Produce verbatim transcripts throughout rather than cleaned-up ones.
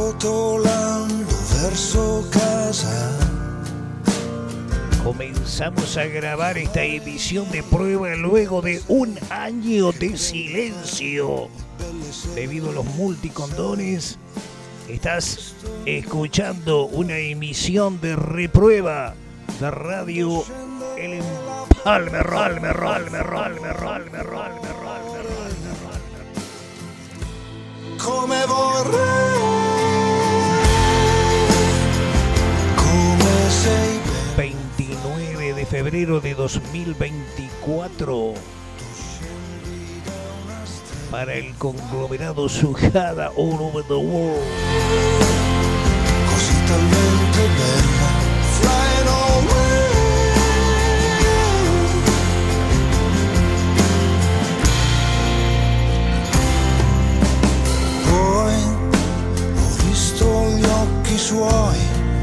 rotolando verso casa. Comenzamos a grabar esta emisión de prueba luego de un año de silencio. Debido a los multicondones, estás escuchando una emisión de reprueba de Radio El Empalme, Rolme, Rolme, Rolme, Rolme, Rolme, Come vorrei, come sei veintinueve de febrero de dos mil veinticuatro para el conglomerado Sujada all over the world. così talmente bella, flying away. Poi ho visto gli occhi suoi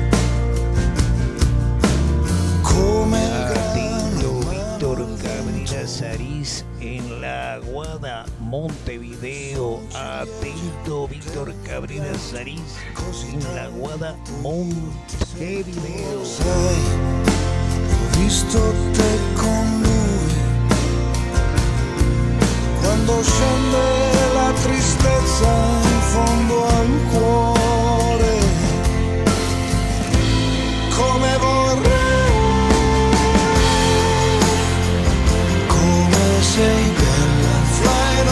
come Atento Víctor Cabrera Sariz en la Aguada, Montevideo. Atento Víctor Cabrera Sariz en la Aguada, Montevideo. sei, ho visto te con lui, quando scende la tristezza in fondo al cuore, come vorrei, come sei bella, flying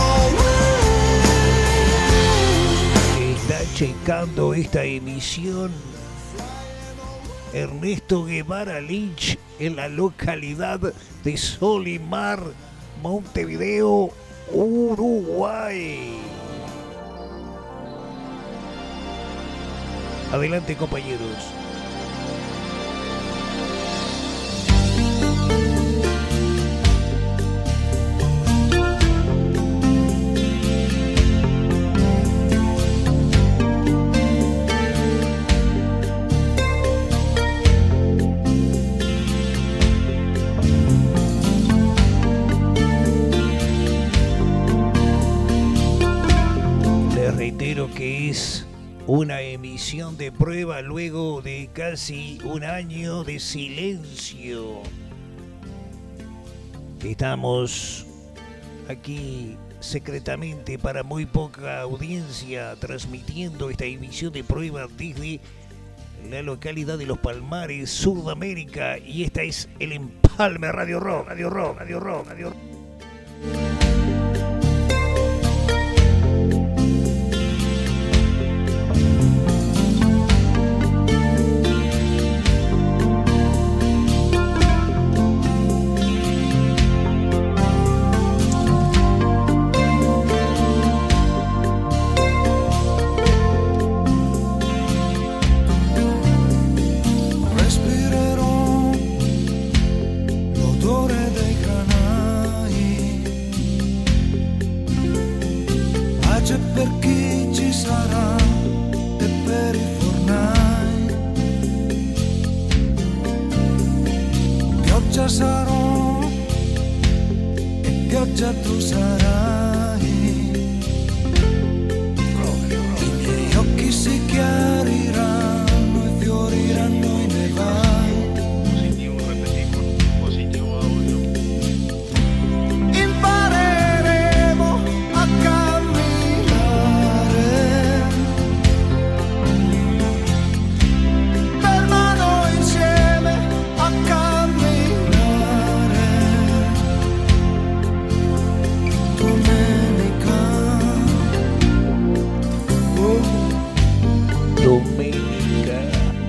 away. Está checando esta emisión Ernesto Guevara Lynch en la localidad de Solimar, Montevideo, Uruguay. Adelante, compañeros. Reitero que es una emisión de prueba luego de casi un año de silencio. Estamos aquí secretamente para muy poca audiencia transmitiendo esta emisión de prueba desde la localidad de Los Palmares, Sudamérica, y esta es El Empalme Radio Rock, Radio Rock, Radio Rock, Radio Rock. Sarò e pioggia tu sarai, i miei occhi si chiariranno e fioriranno i nevai. Positivo, repetiamo, positivo audio. Impareremo a camminare per mano insieme a camminare. Doménica.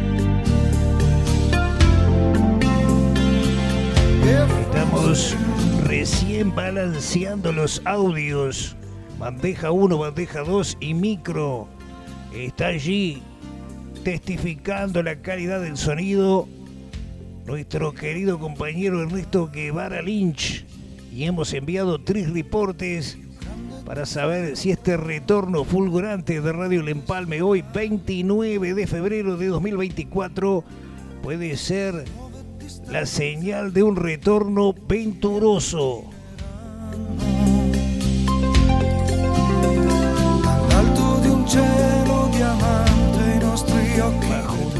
Estamos recién balanceando los audios. Bandeja uno, bandeja dos y micro. Está allí testificando la calidad del sonido nuestro querido compañero Ernesto Guevara Lynch. Y hemos enviado tres reportes para saber si este retorno fulgurante de Radio El Empalme hoy, veintinueve de febrero de dos mil veinticuatro, puede ser la señal de un retorno venturoso. All'alto di un cielo diamante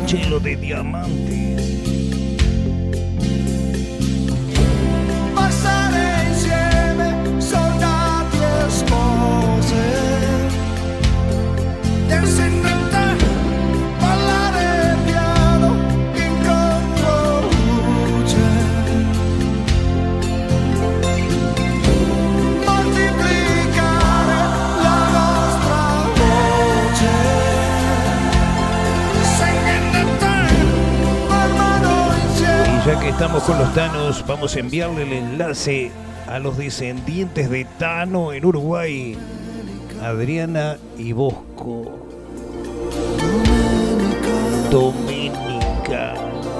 cielo de diamantes. Passare insieme soldati e spose, terse in te, ballare piano in controluce, moltiplicare la nostra voce, singing te, mano insieme. Y ya que estamos con los Thanos, vamos a enviarle el enlace a los descendientes de Tano en Uruguay, Adriana y Bosco. Doménica.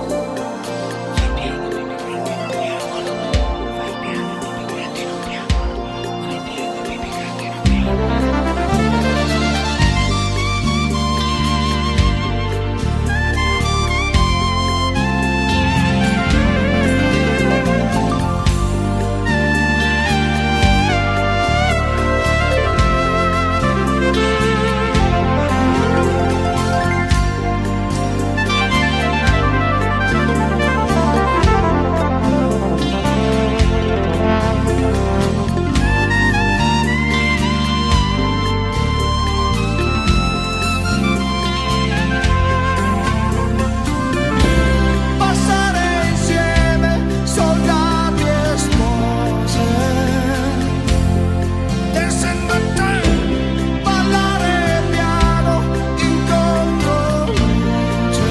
Passare insieme soldati e spose, terse in te, ballare piano in controluce,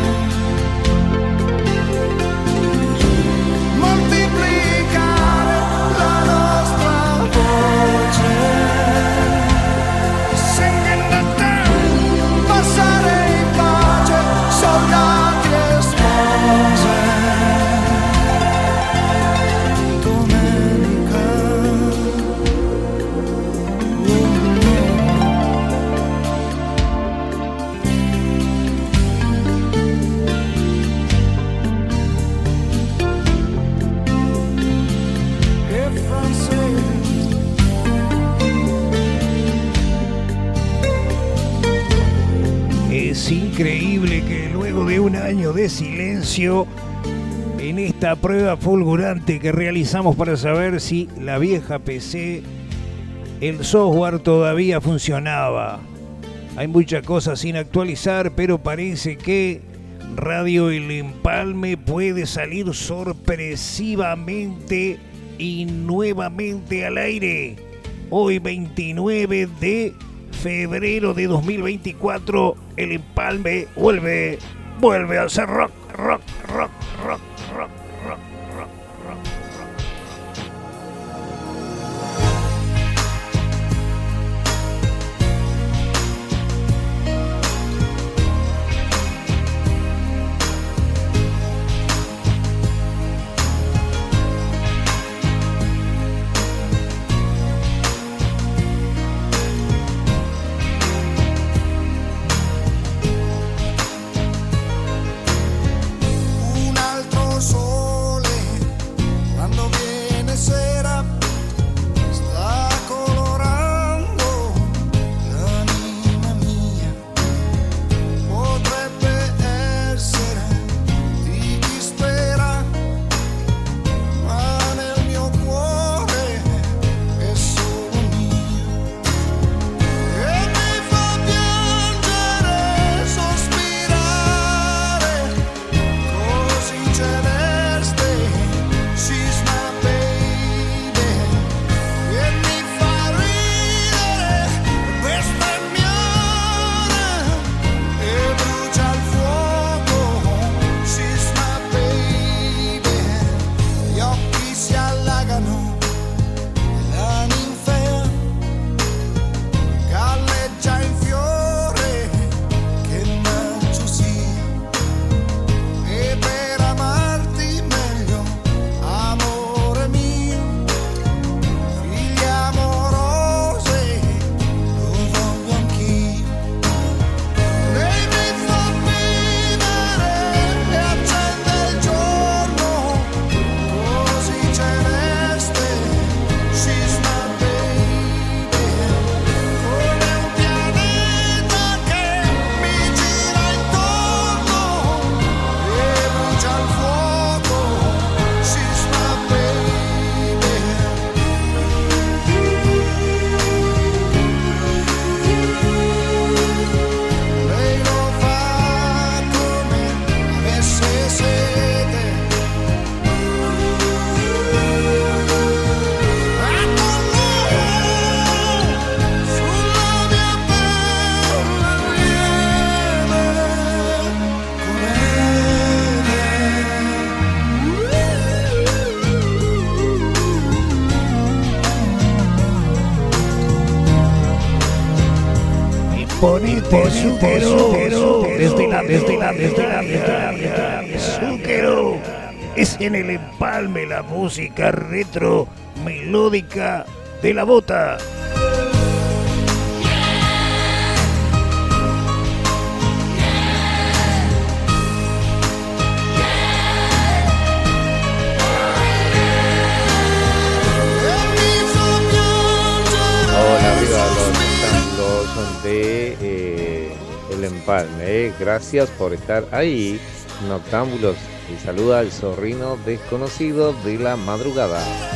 moltiplicare la nostra voce, singing te, passare in pace soldati e spose, domenica. E francese. Es increíble que luego de un año de silencio, en esta prueba fulgurante que realizamos para saber si la vieja P C, el software todavía funcionaba. Hay muchas cosas sin actualizar, pero parece que Radio El Empalme puede salir sorpresivamente y nuevamente al aire. Hoy veintinueve de febrero de dos mil veinticuatro, El Empalme vuelve, vuelve a hacer rock, rock, rock, rock, rock, rock, rock, rock. Una ponete Zúquero, desde la, desde la, desde la, desde la, Zúquero. Es en el empalme la música retro melódica de la bota. Hola, arriba los noctámbulos de eh, El Empalme. Eh. Gracias por estar ahí, noctámbulos. Y saluda al zorrino desconocido de la madrugada.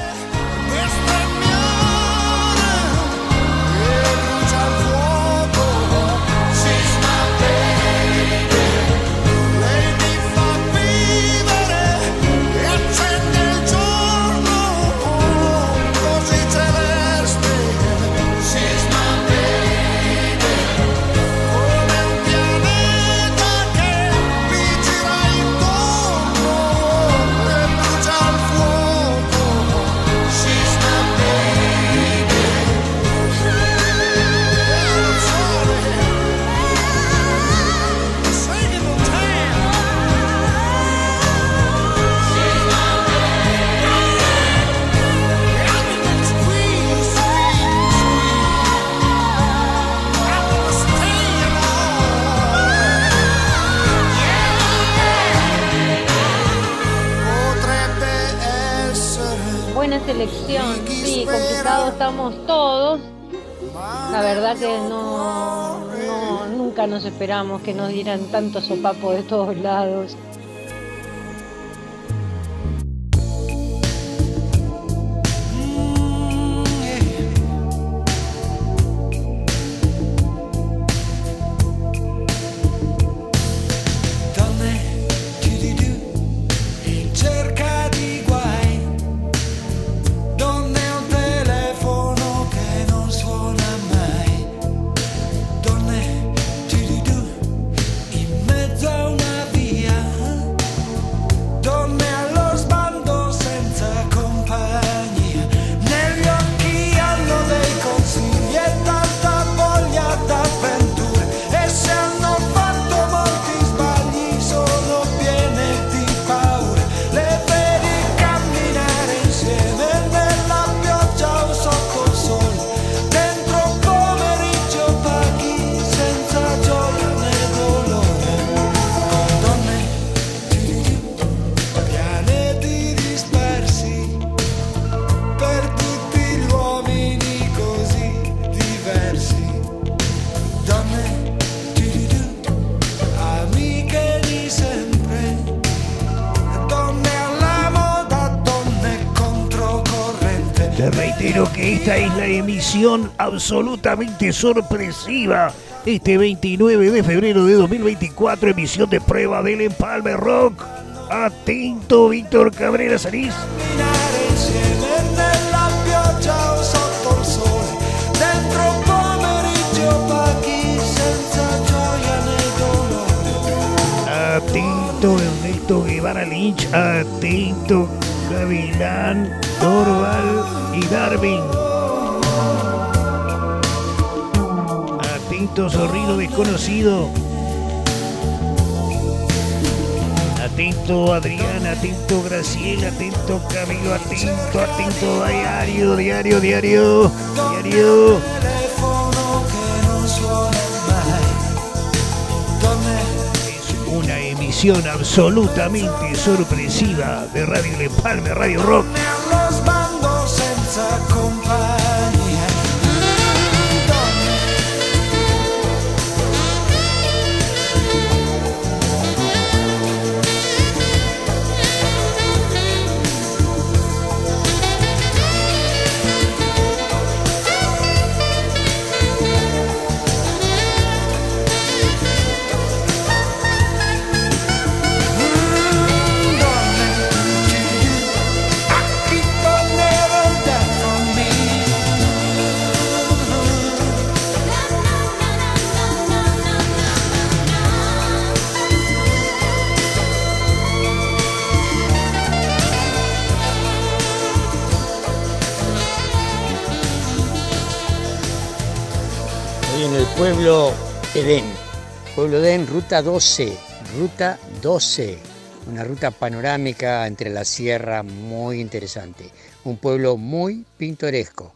Selección, sí, complicado estamos todos. La verdad que no, no, nunca nos esperamos que nos dieran tanto sopapo de todos lados. Esta es la emisión absolutamente sorpresiva. Este veintinueve de febrero de dos mil veinticuatro, emisión de prueba del Empalme Rock. Atento, Víctor Cabrera Sanís. Atento, Ernesto Guevara Lynch. Atento, Gavilán, Dorval y Darwin. Atento, Zorrino Desconocido. Atento, Adrián. Atento, Graciela. Atento, Camilo. Atento, atento, diario, diario, diario, diario. Es una emisión absolutamente sorpresiva de Radio El Empalme, Radio Rock. Pueblo Edén. Pueblo Edén, ruta doce. Ruta doce. Una ruta panorámica entre la sierra muy interesante. Un pueblo muy pintoresco.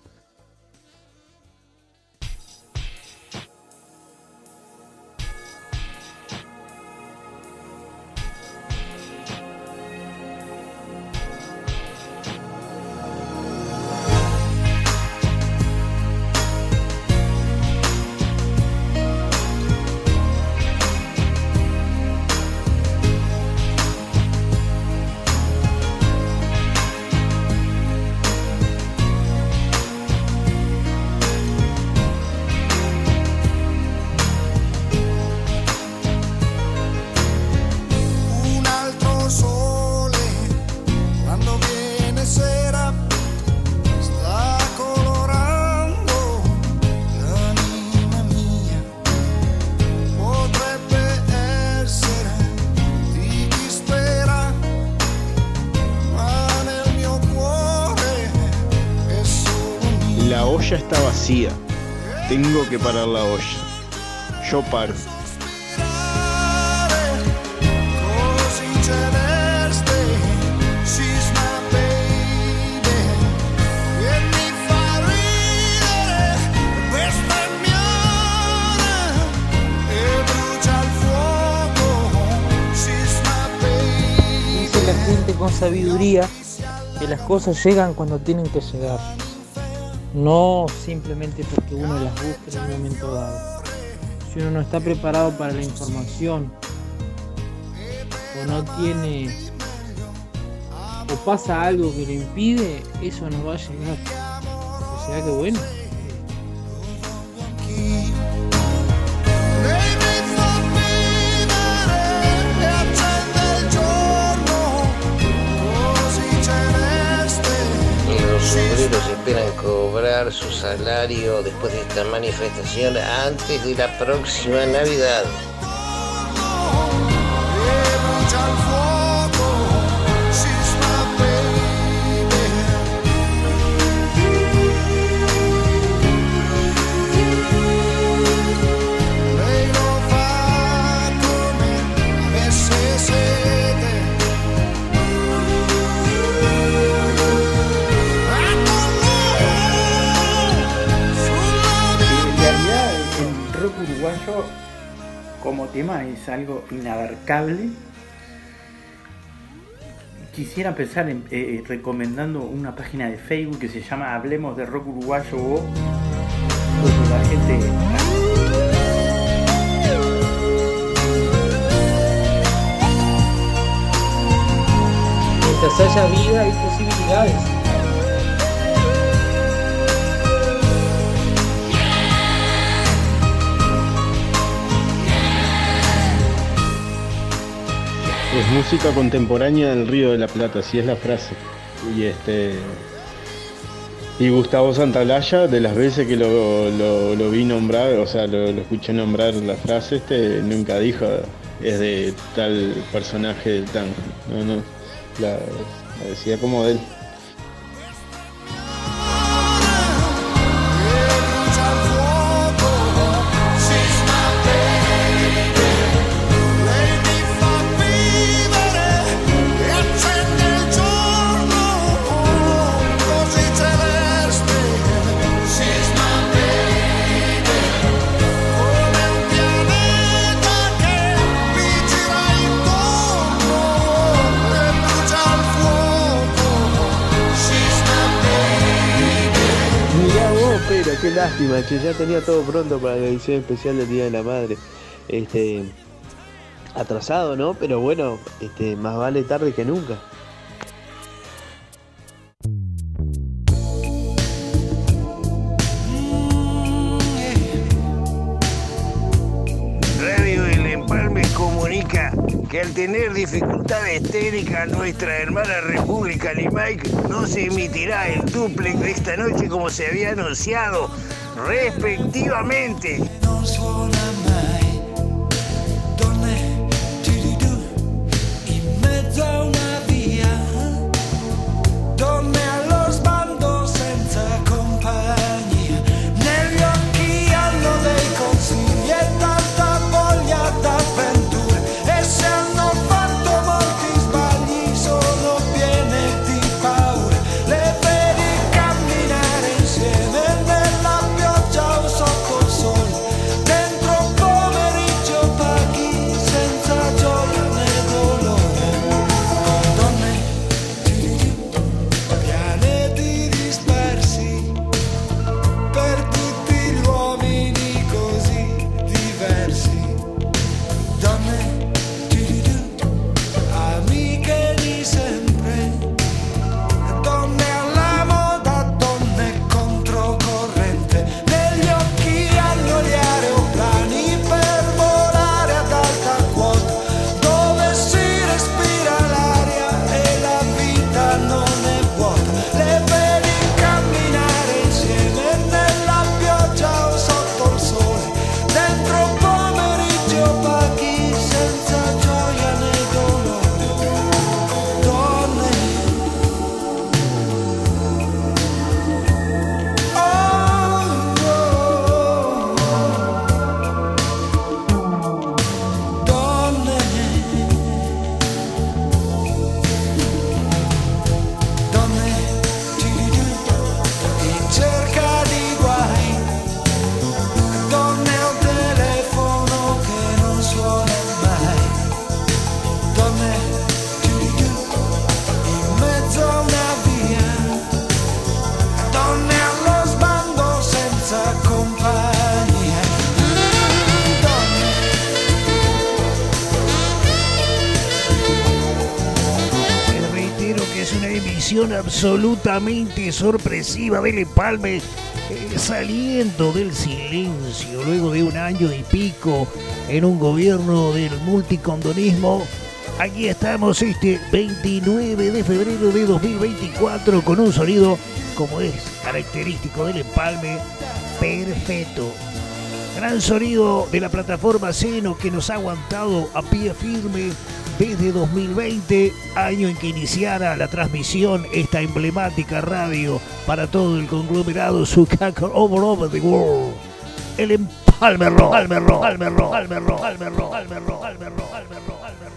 olla está vacía. Tengo que parar la olla. Yo paro. Dice la gente con sabiduría que las cosas llegan cuando tienen que llegar, no simplemente porque uno las busque en un momento dado. Si uno no está preparado para la información, o no tiene, o pasa algo que lo impide, eso no va a llegar. O sea que bueno. Los obreros esperan cobrar su salario después de esta manifestación antes de la próxima Navidad. Uruguayo como tema es algo inabarcable. Quisiera empezar en, eh, recomendando una página de Facebook que se llama Hablemos de Rock Uruguayo, o donde la gente mientras haya vida hay posibilidades. Es música contemporánea del Río de la Plata, así es la frase. Y este y Gustavo Santaolalla, de las veces que lo, lo, lo vi nombrar, o sea, lo, lo escuché nombrar la frase, este nunca dijo es de tal personaje del tango. No, no, la, la decía como de él. Pero qué lástima, che, ya tenía todo pronto para la edición especial del Día de la Madre. Este, atrasado, ¿no? Pero bueno, este, más vale tarde que nunca. Radio El Empalme comunica que al tener dificultades técnicas nuestra hermana República Limaic no se emitirá el duplex de esta noche como se había anunciado respectivamente. Non suona mai, donne, tiridu, in mezzo a una via, donne allo sbando senza compagnia, negli occhi hanno dei consigli e tanti aparición absolutamente sorpresiva del Empalme, eh, saliendo del silencio luego de un año y pico en un gobierno del multicondonismo. Aquí estamos este veintinueve de febrero de dos mil veinticuatro con un sonido, como es característico del Empalme, perfecto. Gran sonido de la plataforma Seno, que nos ha aguantado a pie firme desde dos mil veinte, año en que iniciara la transmisión esta emblemática radio para todo el conglomerado Sucaco all over the world. El Empalme Rock, Empalme Rock, Empalme Rock, Empalme Rock, Empalme Rock, Empalme Rock, Empalme Rock, Empalme Rock.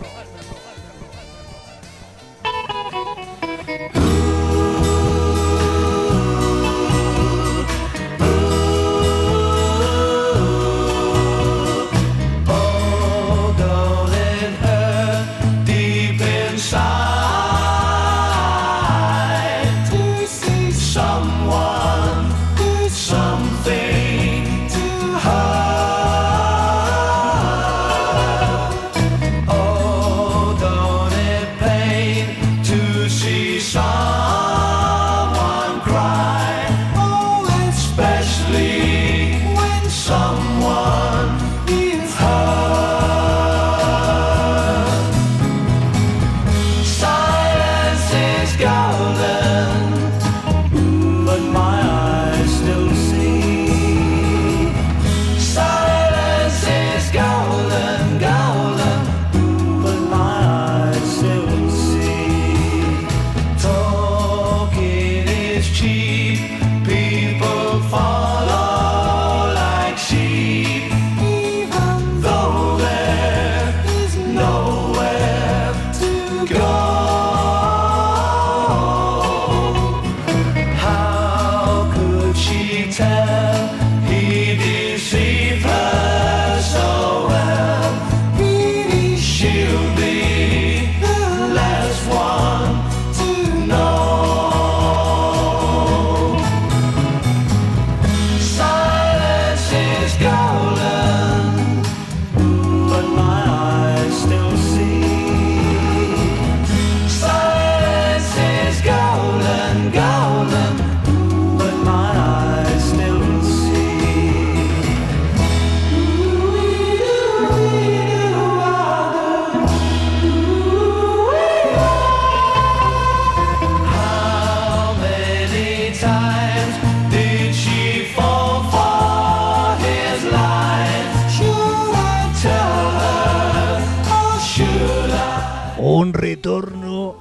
Un retorno,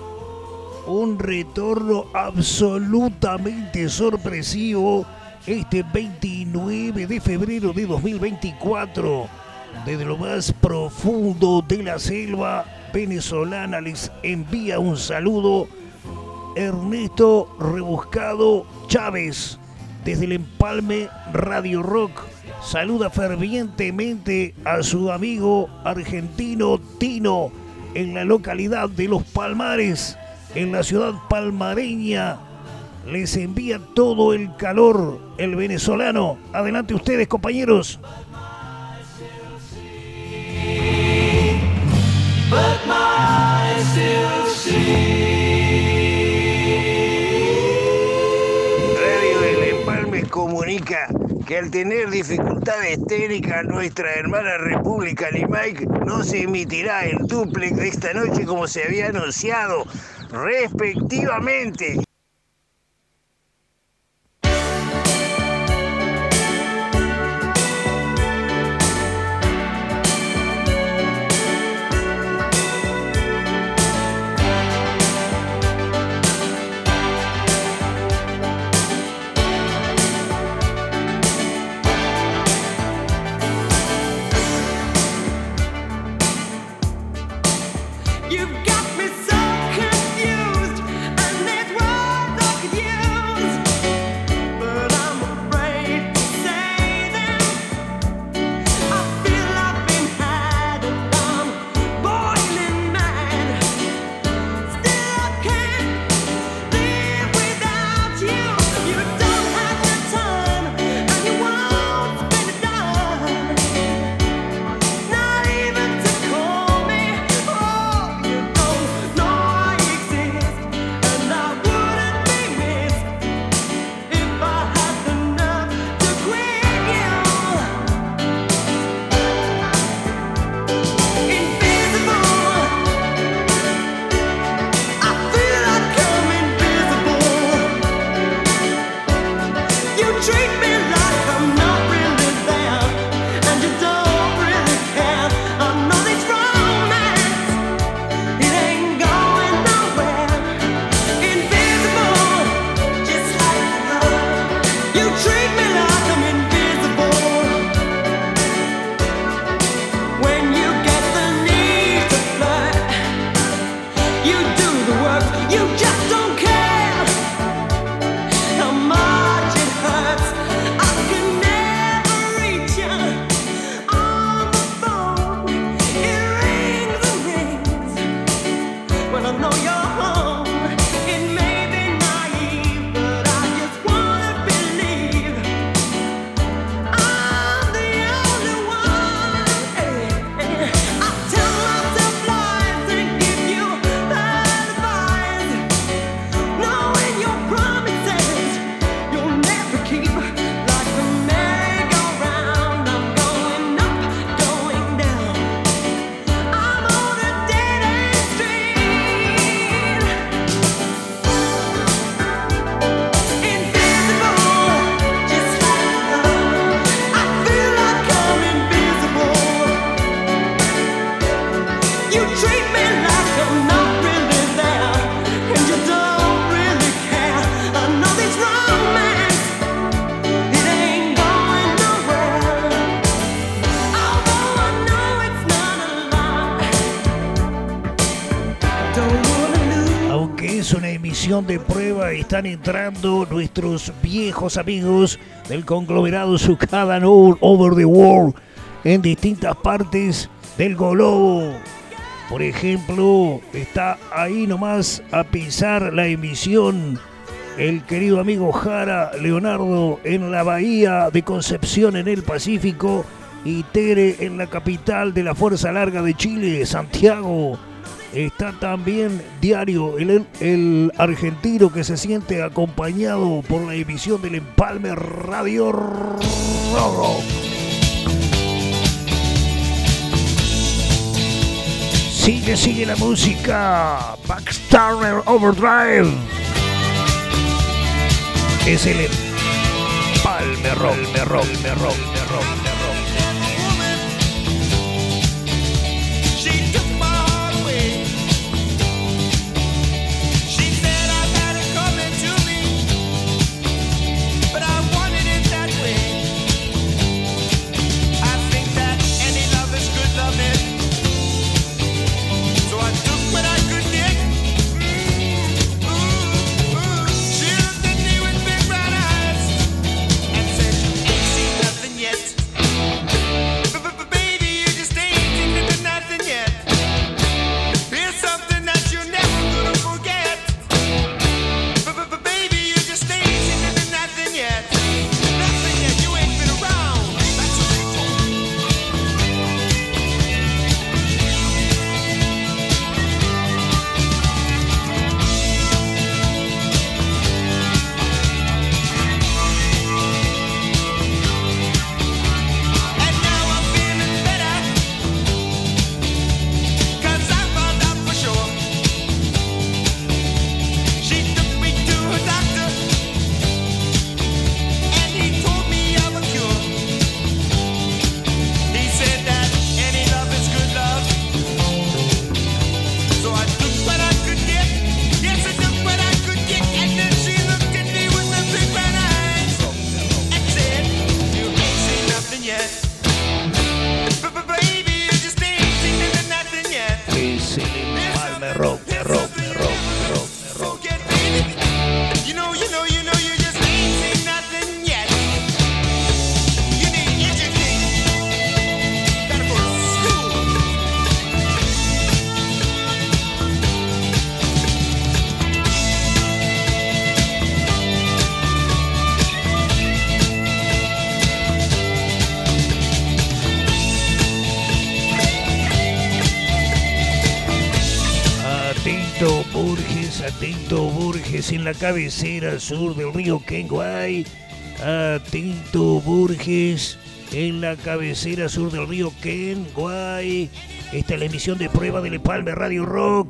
un retorno absolutamente sorpresivo este veintinueve de febrero de dos mil veinticuatro. Desde lo más profundo de la selva venezolana les envía un saludo Ernesto Rebuscado Chávez. Desde el Empalme Radio Rock saluda fervientemente a su amigo argentino Tino en la localidad de Los Palmares, en la ciudad palmareña. Les envía todo el calor el venezolano. Adelante ustedes, compañeros. Radio El Empalme comunica que al tener dificultades técnicas nuestra hermana República Limay no se emitirá el dúplex de esta noche como se había anunciado respectivamente. You've got me so confused, and it was emisión de prueba están entrando nuestros viejos amigos del conglomerado Sucada All Over the World en distintas partes del globo. Por ejemplo, está ahí nomás a pisar la emisión el querido amigo Jara Leonardo en la bahía de Concepción en el Pacífico y Tere en la capital de la Fuerza Larga de Chile, Santiago. Está también Diario, el, el argentino que se siente acompañado por la emisión del Empalme Radio Rock. Sigue, sigue la música. Backstarter Overdrive. Es el Empalme Rock, me rock, me rock, me rock, me rock. Atento Borges en la cabecera sur del río Kenguay. Atento Borges en la cabecera sur del río Kenguay. Esta es la emisión de prueba del Empalme Radio Rock.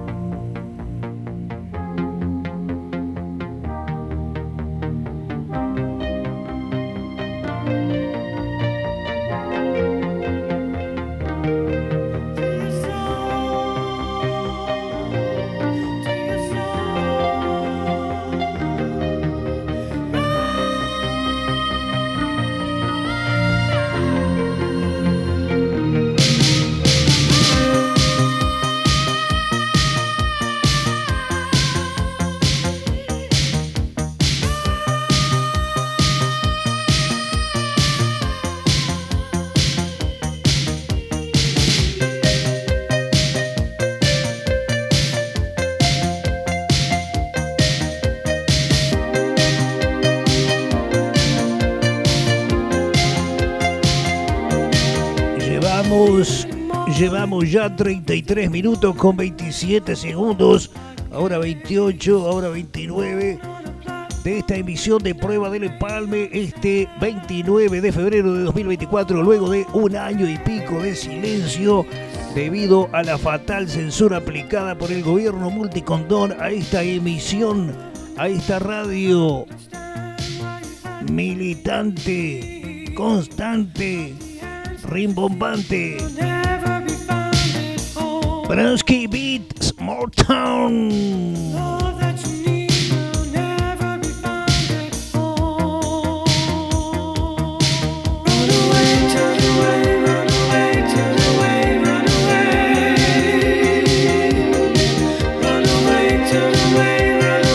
Llevamos ya treinta y tres minutos con veintisiete segundos, ahora veintiocho, ahora veintinueve, de esta emisión de prueba del Empalme, este veintinueve de febrero de dos mil veinticuatro, luego de un año y pico de silencio debido a la fatal censura aplicada por el gobierno multicondón a esta emisión, a esta radio militante, constante, rimbombante. Bransky Beat, Small Town. Run away,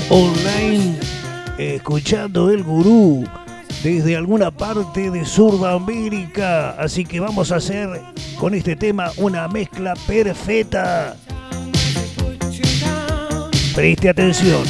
online escuchando el gurú desde alguna parte de Sudamérica. Así que vamos a hacer con este tema una mezcla perfecta. Preste atención.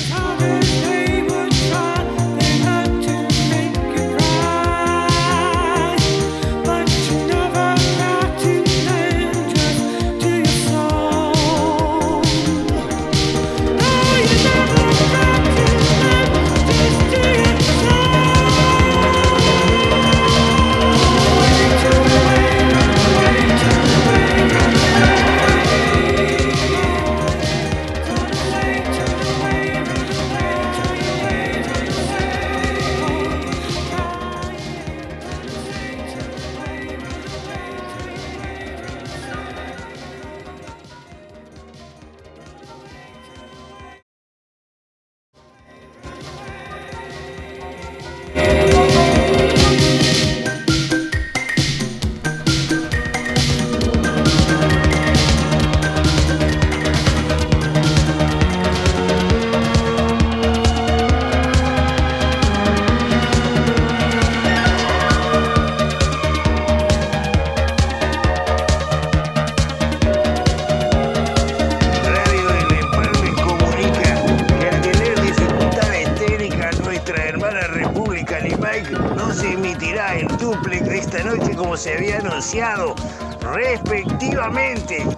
Se había anunciado respectivamente.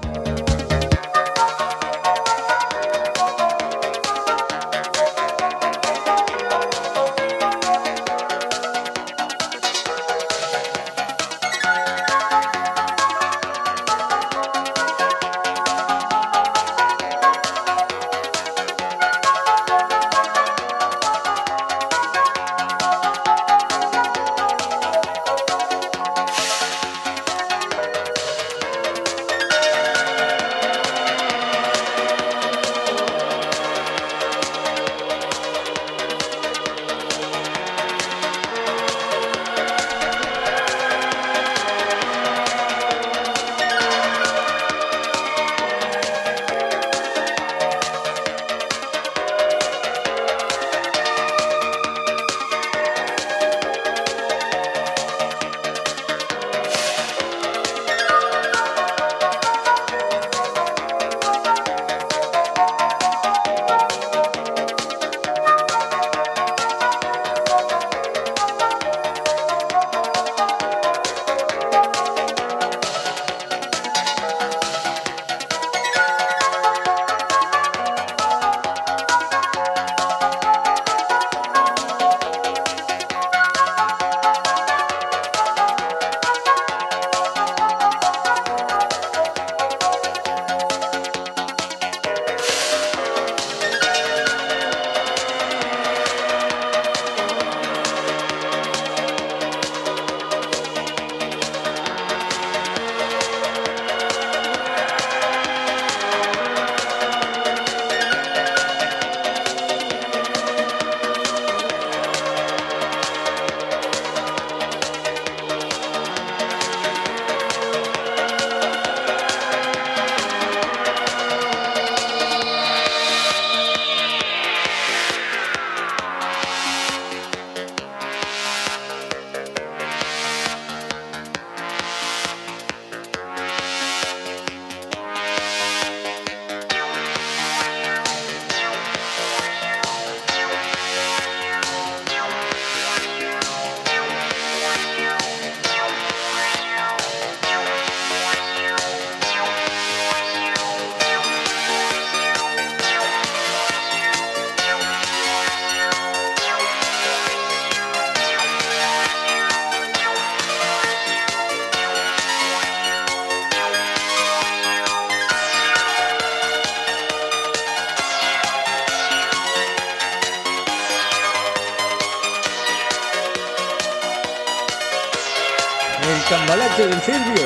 El cambalache del Silvio.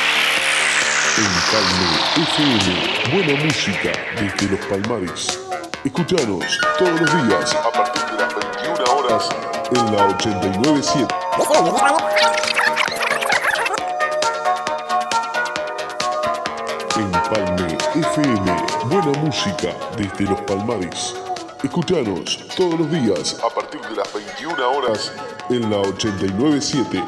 Empalme F M, buena música desde los Palmares. Escuchanos todos los días a partir de las veintiuna horas en la ochenta y nueve punto siete. Empalme F M, buena música desde los Palmares. Escuchanos todos los días a partir de las veintiuna horas en la ochenta y nueve punto siete.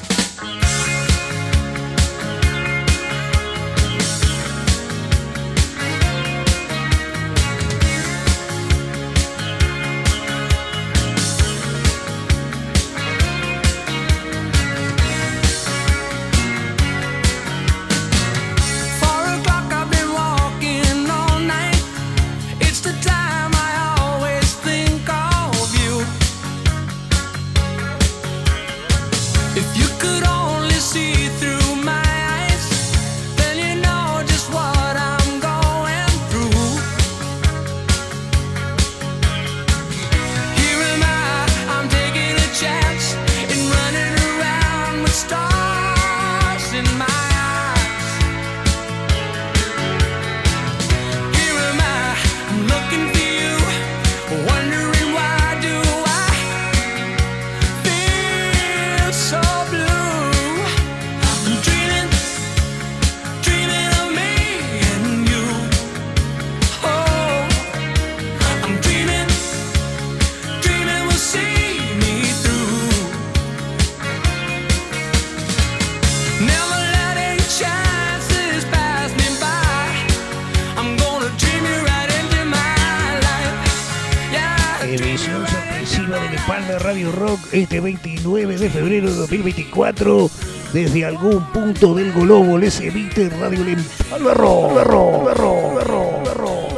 Este veintinueve de febrero de dos mil veinticuatro, desde algún punto del globo les emite Radio El Empalme Rock. Rock, rock, rock, rock, rock.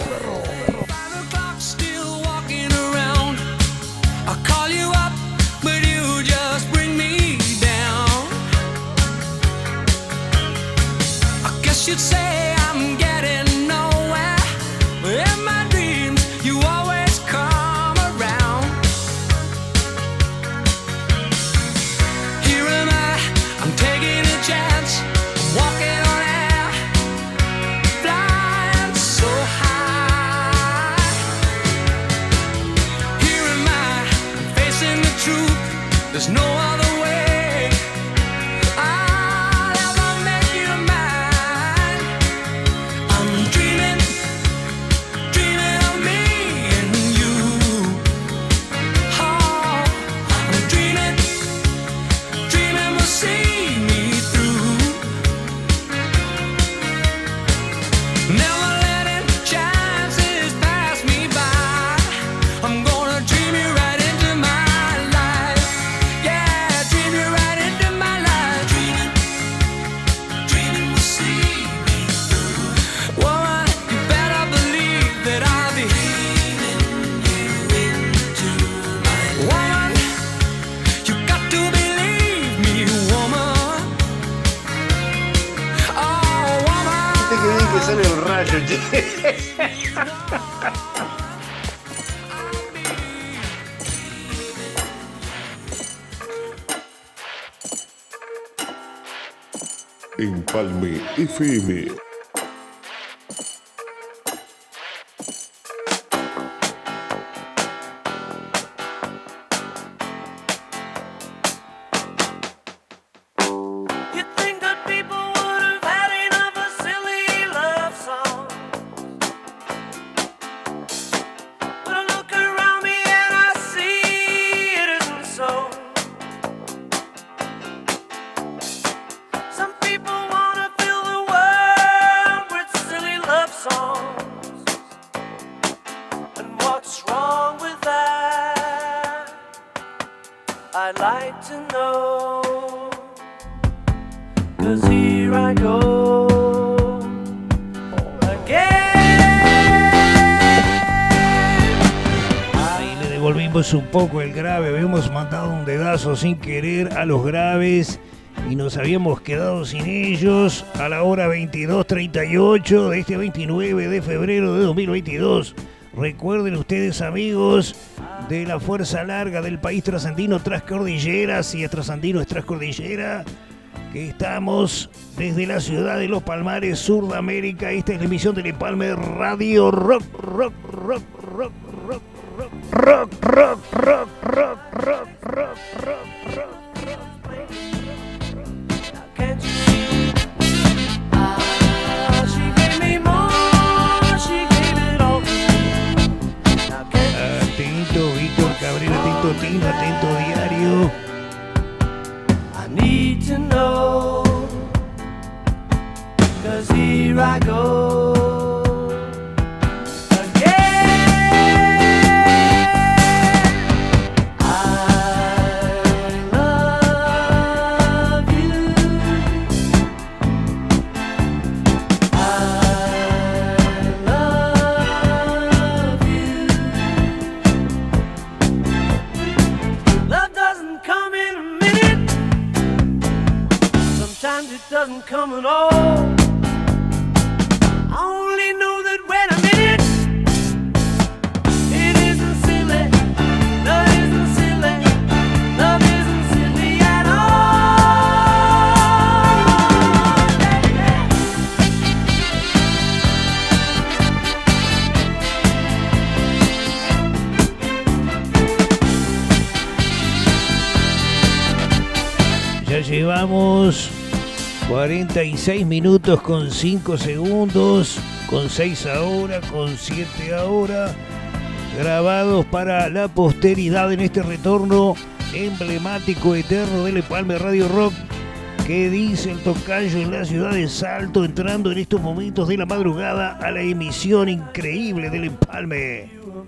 Empalme F M. Un poco el grave, habíamos mandado un dedazo sin querer a los graves y nos habíamos quedado sin ellos a la hora veintidós treinta y ocho de este veintinueve de febrero de dos mil veintidós. Recuerden ustedes, amigos de la Fuerza Larga del país trasandino tras cordilleras, si es trasandino es tras cordillera, que estamos desde la ciudad de Los Palmares, Sudamérica. Esta es la emisión del Empalme Radio Rock, rock, rock, rock, rock, rock, rock, rock, rock, rock, rock, rock, rock, rock. Atento, Víctor Cabrera, atento, Tino, atento, Diario. I need to know, 'cause here I go again. I love you. I love you. Love doesn't come in a minute. Sometimes it doesn't come at all. I only know that when I'm in it, it isn't silly. Love isn't silly. Love isn't silly at all. Ya llevamos cuarenta y seis minutos con cinco segundos, con seis ahora, con siete ahora, grabados para la posteridad en este retorno emblemático eterno del Empalme Radio Rock, que dice el tocayo en la ciudad de Salto, entrando en estos momentos de la madrugada a la emisión increíble del Empalme.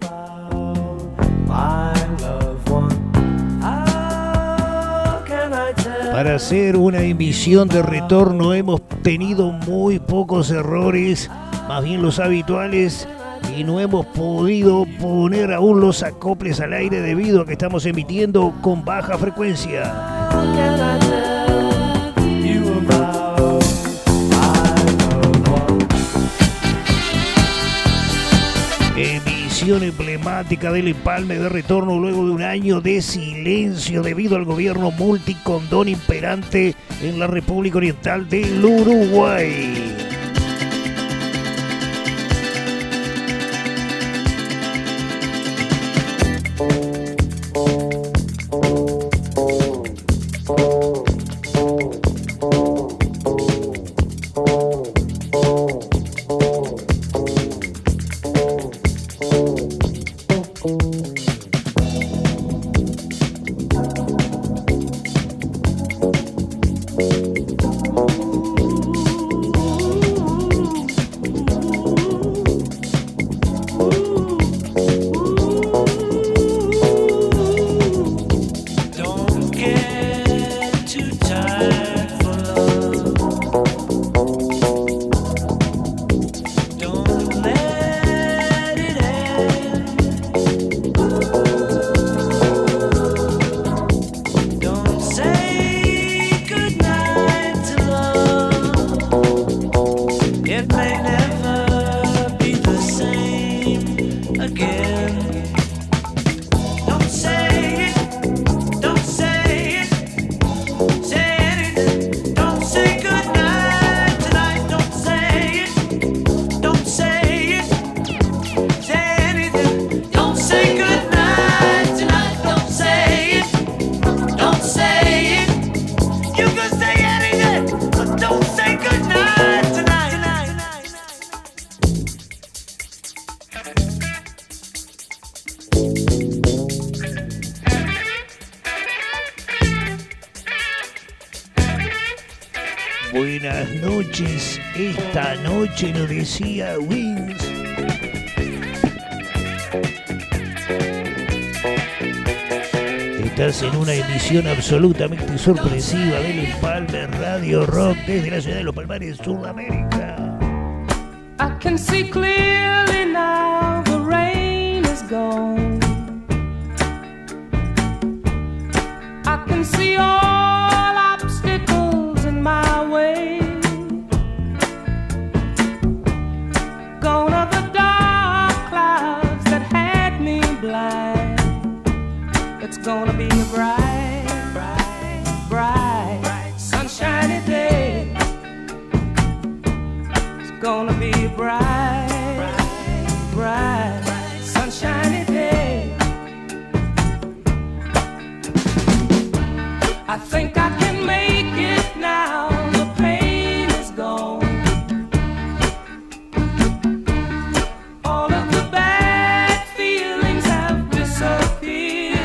Para hacer una emisión de retorno hemos tenido muy pocos errores, más bien los habituales, y no hemos podido poner aún los acoples al aire debido a que estamos emitiendo con baja frecuencia. Emisión emblemática del Empalme de retorno luego de un año de silencio debido al gobierno multicondón imperante en la República Oriental del Uruguay. Buenas noches, esta noche lo decía Wings. Estás en una emisión absolutamente sorpresiva del Empalme Radio Rock desde la ciudad de Los Palmares, Sudamérica. I can see clearly now, the rain is gone. I can see all obstacles in my way. Gone are the dark clouds that had me blind. It's gonna be a bright, bright, bright, sunshiny I think I can make it now. The pain is gone. All of the bad feelings have disappeared.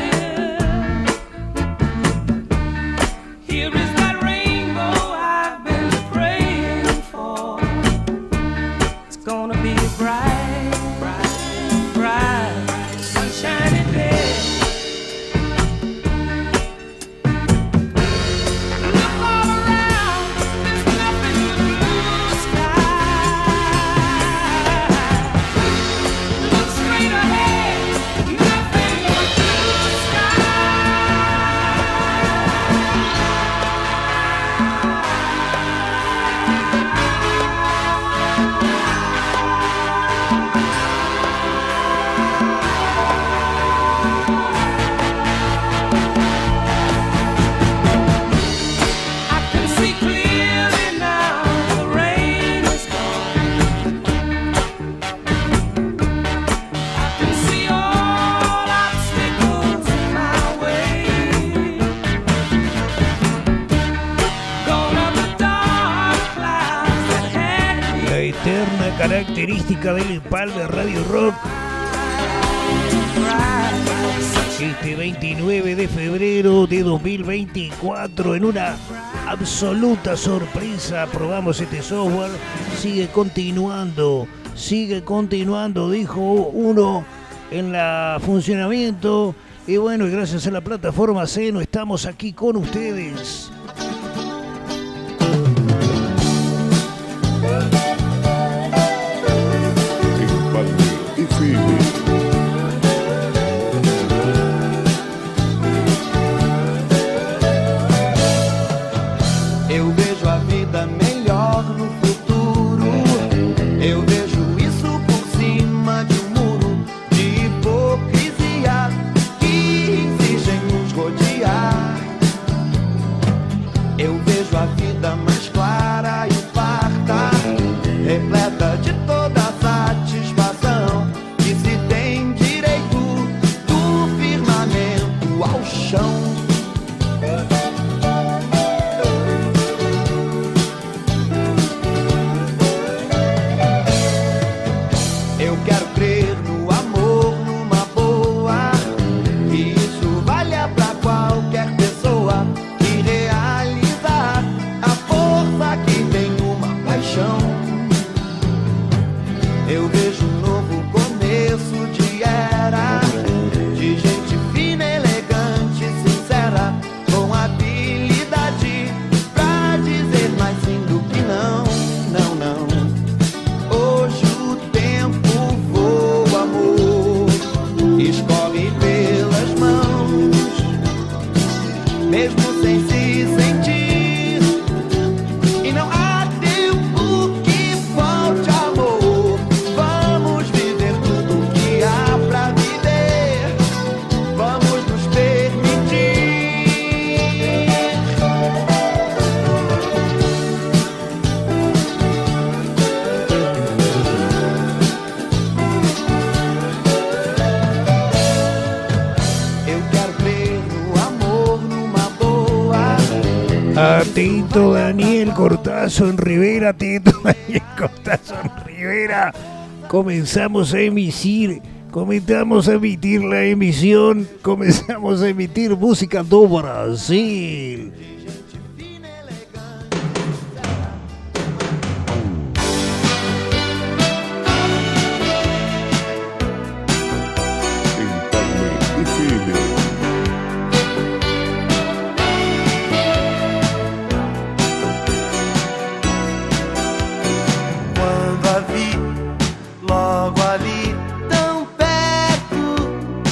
Here is that rainbow I've been praying for. It's gonna be a bright, bright, bright, sunshiny day. Característica del Empalme Radio Rock. Este veintinueve de febrero de dos mil veinticuatro, en una absoluta sorpresa, probamos este software. Sigue continuando, sigue continuando, dijo uno en la funcionamiento. Y bueno, y gracias a la plataforma Seno estamos aquí con ustedes. Eu vejo a vida melhor no futuro. Eu vejo isso por cima de um muro de hipocrisia que exigem nos rodear. Eu vejo a vida mais clara e farta, repleta de toda satisfação que se tem direito do firmamento ao chão. Eu quero crer no amor, numa boa, e isso valha pra qualquer pessoa que realizar a força que tem uma paixão. Eu vejo um novo começo de era, de gente fina, elegante, sincera, com habilidade pra dizer mais sim do que não, não, não. Hoje o tempo voa, amor, escorre pelas mãos, mesmo sem se sentir, e não há tempo que falte, amor. Vamos viver tudo que há pra viver, vamos nos permitir. Eu quero crer no amor, numa boa. Atento Daniel Cortazo en Rivera, atento Daniel Cortazo en Rivera. Comenzamos a emitir, comenzamos a emitir la emisión, comenzamos a emitir música do Brasil. Empalme F M. Quando a vi logo ali, tão perto,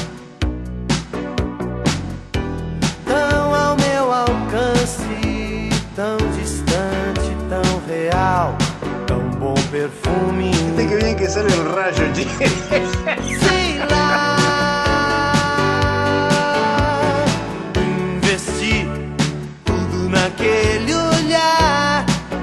tão ao meu alcance, tão distante, tão real, tão bom perfume. Este que bien que sale el rayo, chico. Sei lá, investi tudo naquele olhar.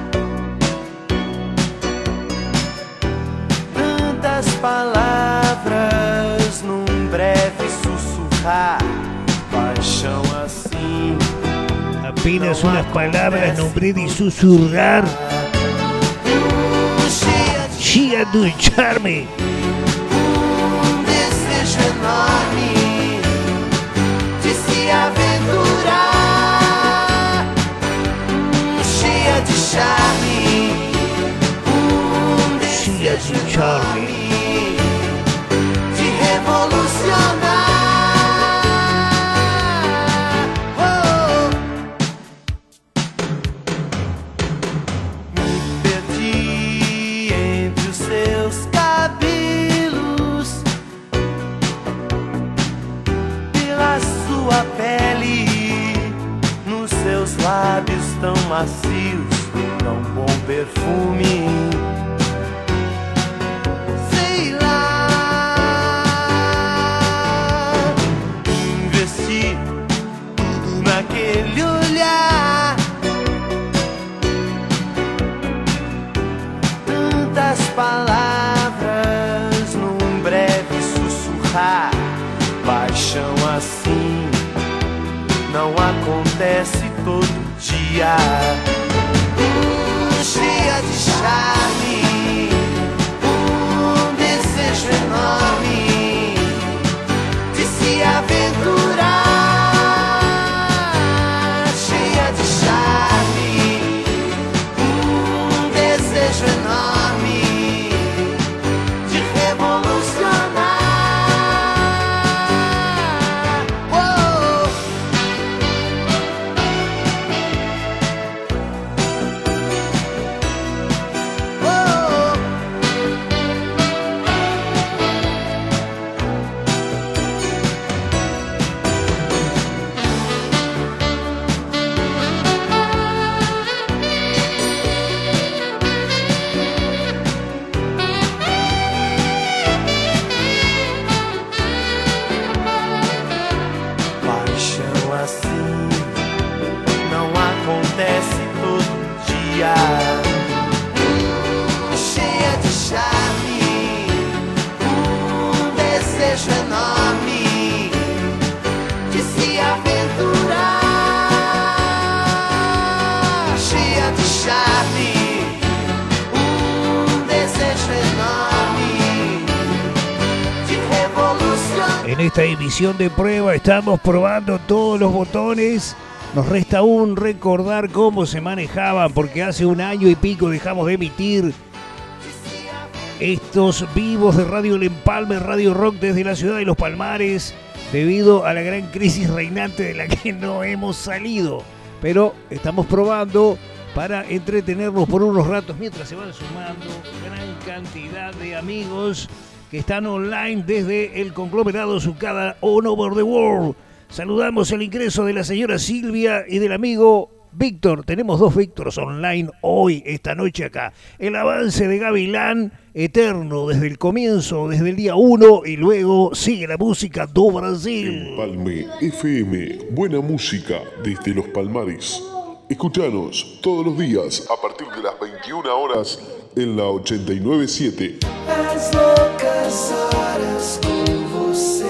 Tantas palavras num breve sussurrar, paixão assim Apenas unas palabras, nombrar y susurrar. Cheia do charme. Um desejo enorme de se aventurar, hum, cheia de charme. Um desejo enorme de revolucionar. Lábios tão macios, tão bom perfume. Sei lá, investi tudo naquele olhar. Tantas palavras num breve sussurrar. Paixão assim não acontece todo dia. Hum, cheia de charme, um desejo enorme de se aventurar. Cheia de charme, um desejo enorme de revolucionar. Cheia de charme, um desejo enorme de se aventurar. Cheia de charme, um desejo enorme de revolucionar. En esta emisión de prueba estamos probando todos los botones. Nos resta aún recordar cómo se manejaban, porque hace un año y pico dejamos de emitir estos vivos de Radio El Empalme, Radio Rock desde la ciudad de Los Palmares, debido a la gran crisis reinante de la que no hemos salido. Pero estamos probando para entretenernos por unos ratos mientras se van sumando gran cantidad de amigos que están online desde el conglomerado Zucada All Over the World. Saludamos el ingreso de la señora Silvia y del amigo Víctor. Tenemos dos Víctors online hoy, esta noche acá. El avance de Gavilán, eterno desde el comienzo, desde el día uno, y luego sigue la música do Brasil. Empalme F M, buena música desde Los Palmares. Escuchanos todos los días a partir de las veintiuna horas en la ochenta y nueve punto siete. As loucas horas com você.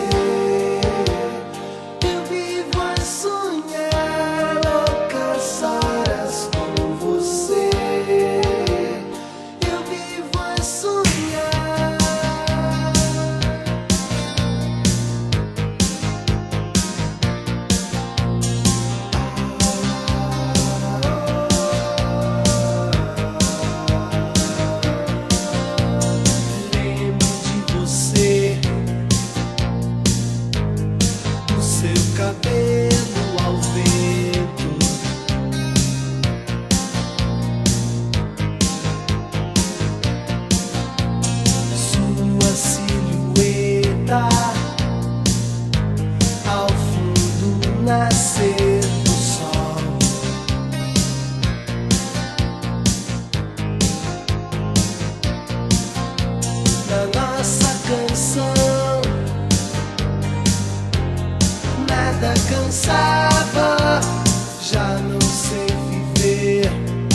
cansava, já não sei viver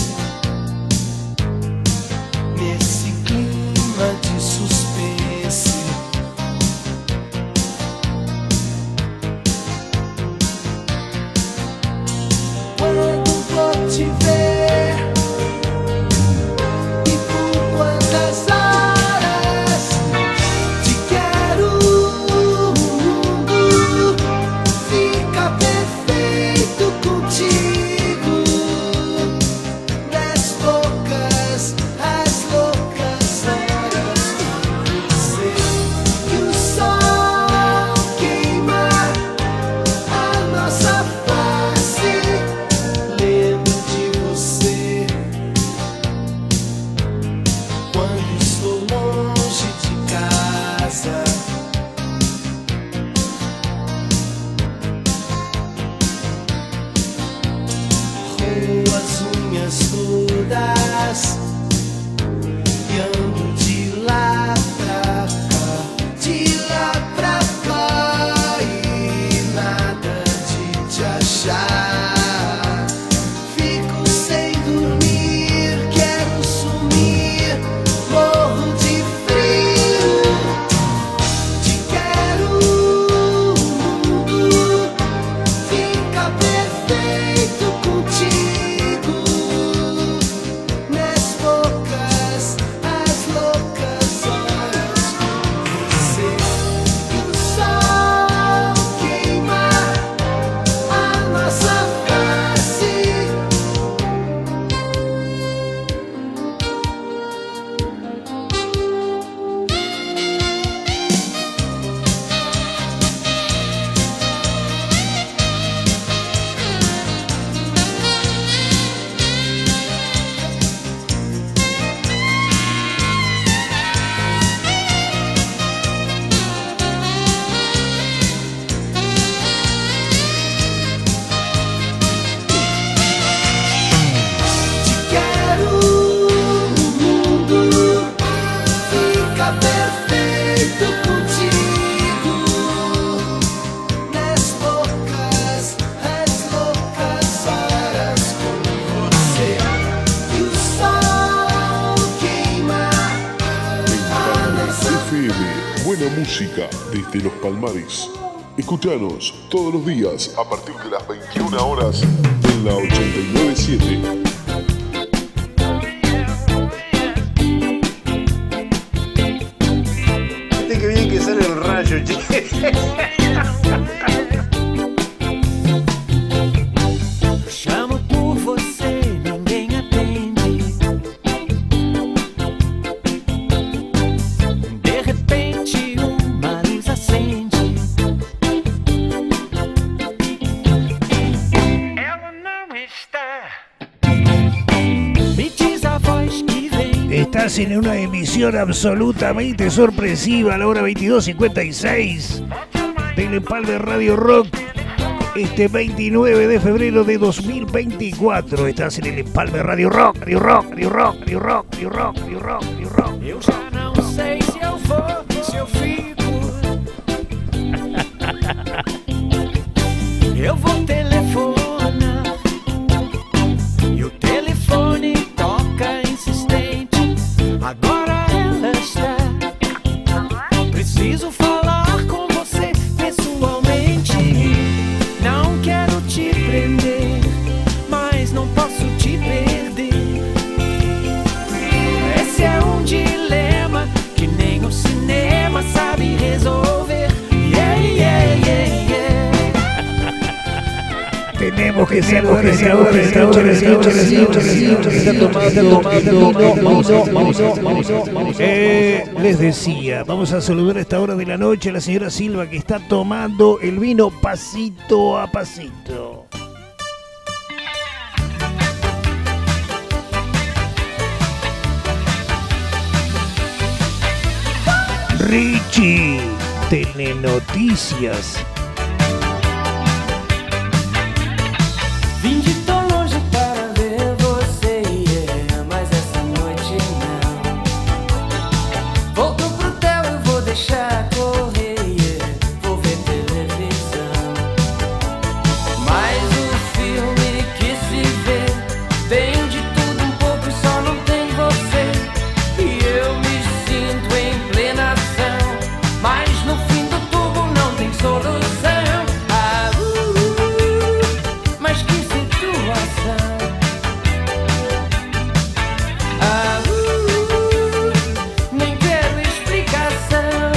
nesse clima de suspense. música desde los Palmares. Escuchanos todos los días a partir de las veintiuna horas en la ochenta y nueve punto siete. Viste que bien que sale el rayo, che. Chamo por você, ninguém atende. De repente uma luz acende. Ela não está. Me diz a voz que vem. Estás en una emisión absolutamente sorpresiva a la hora veintidós cincuenta y seis del Empalme Radio Rock. Este veintinueve de febrero de dos mil veinticuatro estás en el Empalme Radio Rock, Radio Rock, Radio Rock, Radio Rock, Radio Rock, Radio Rock, Radio Rock. Eu já não sei se eu vou, se eu fico. Eu vou telefonar e o telefone toca insistente. Agora ela está. Preciso falar com você pessoalmente. Não quero te prender, mas não posso te perder. Esse é um dilema que nem o cinema sabe resolver. Yeah, yeah, yeah, yeah. Tenemos que saludar a esta hora, esta hora, esta hora, esta hora. Eh, les decía, vamos a saludar a esta hora de la noche a la señora Silva, que está tomando el vino pasito a pasito. Richie, Telenoticias. Vim de tão longe para ver você, yeah, mas essa noite não. Volto pro hotel, eu vou deixar correr, yeah, vou ver televisão. Mas o filme que se vê tem de tudo um pouco e só não tem você. E eu me sinto em plena ação, mas no fim do tubo não tem solução. Ah, uh, uh, mas que Ah, uh, nem quero explicação.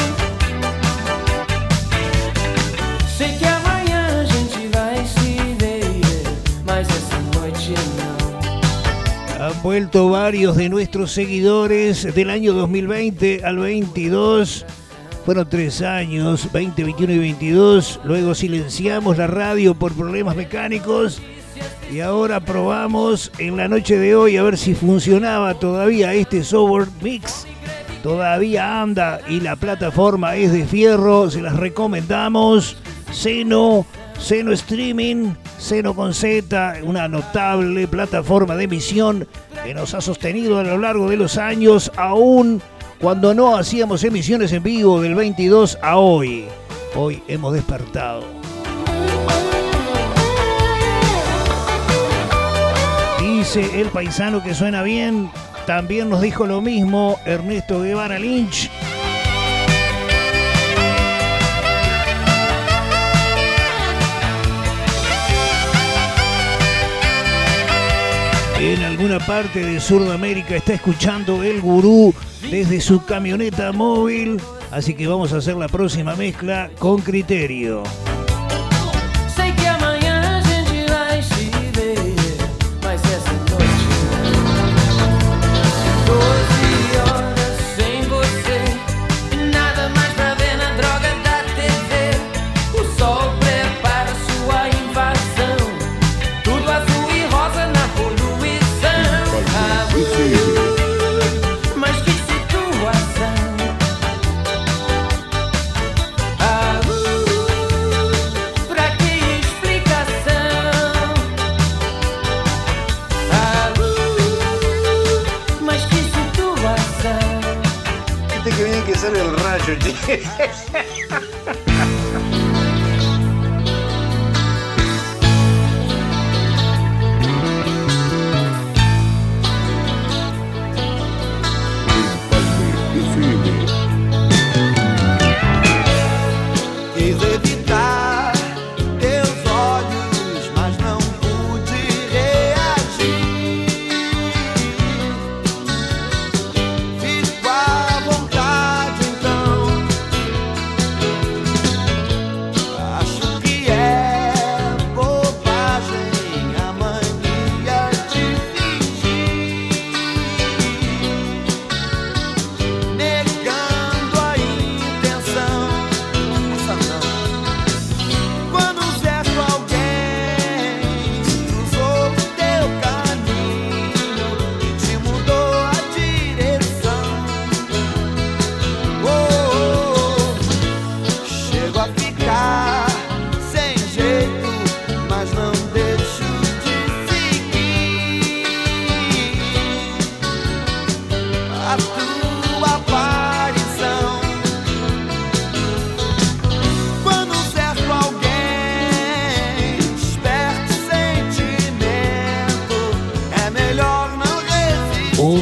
Sei que amanhã a gente vai se ver, mas essa noite não. Han vuelto varios de nuestros seguidores del año dos mil veinte al veintidós. Fueron tres años, veinte, veintiuno y veintidós. Luego silenciamos la radio por problemas mecánicos. Y ahora probamos en la noche de hoy a ver si funcionaba todavía este software mix. Todavía anda y la plataforma es de fierro. Se las recomendamos. Seno, Seno Streaming, Seno con Z, una notable plataforma de emisión que nos ha sostenido a lo largo de los años, aún cuando no hacíamos emisiones en vivo del veintidós a hoy. Hoy hemos despertado. Dice el paisano que suena bien, también nos dijo lo mismo Ernesto Guevara Lynch. En alguna parte de Sudamérica está escuchando el gurú desde su camioneta móvil, así que vamos a hacer la próxima mezcla con criterio. Sei que amanhã a gente vai se ver, mas essa noite doze horas sem você, e nada mais pra ver na droga da T V. O sol prepara sua invasão, tudo azul e rosa na poluição. Ah, uh, mas que situação. Ah, uh, pra que explicação? Ah, uh, mas que situação. Viste que bien que sale el rayo, che. Empalme F M.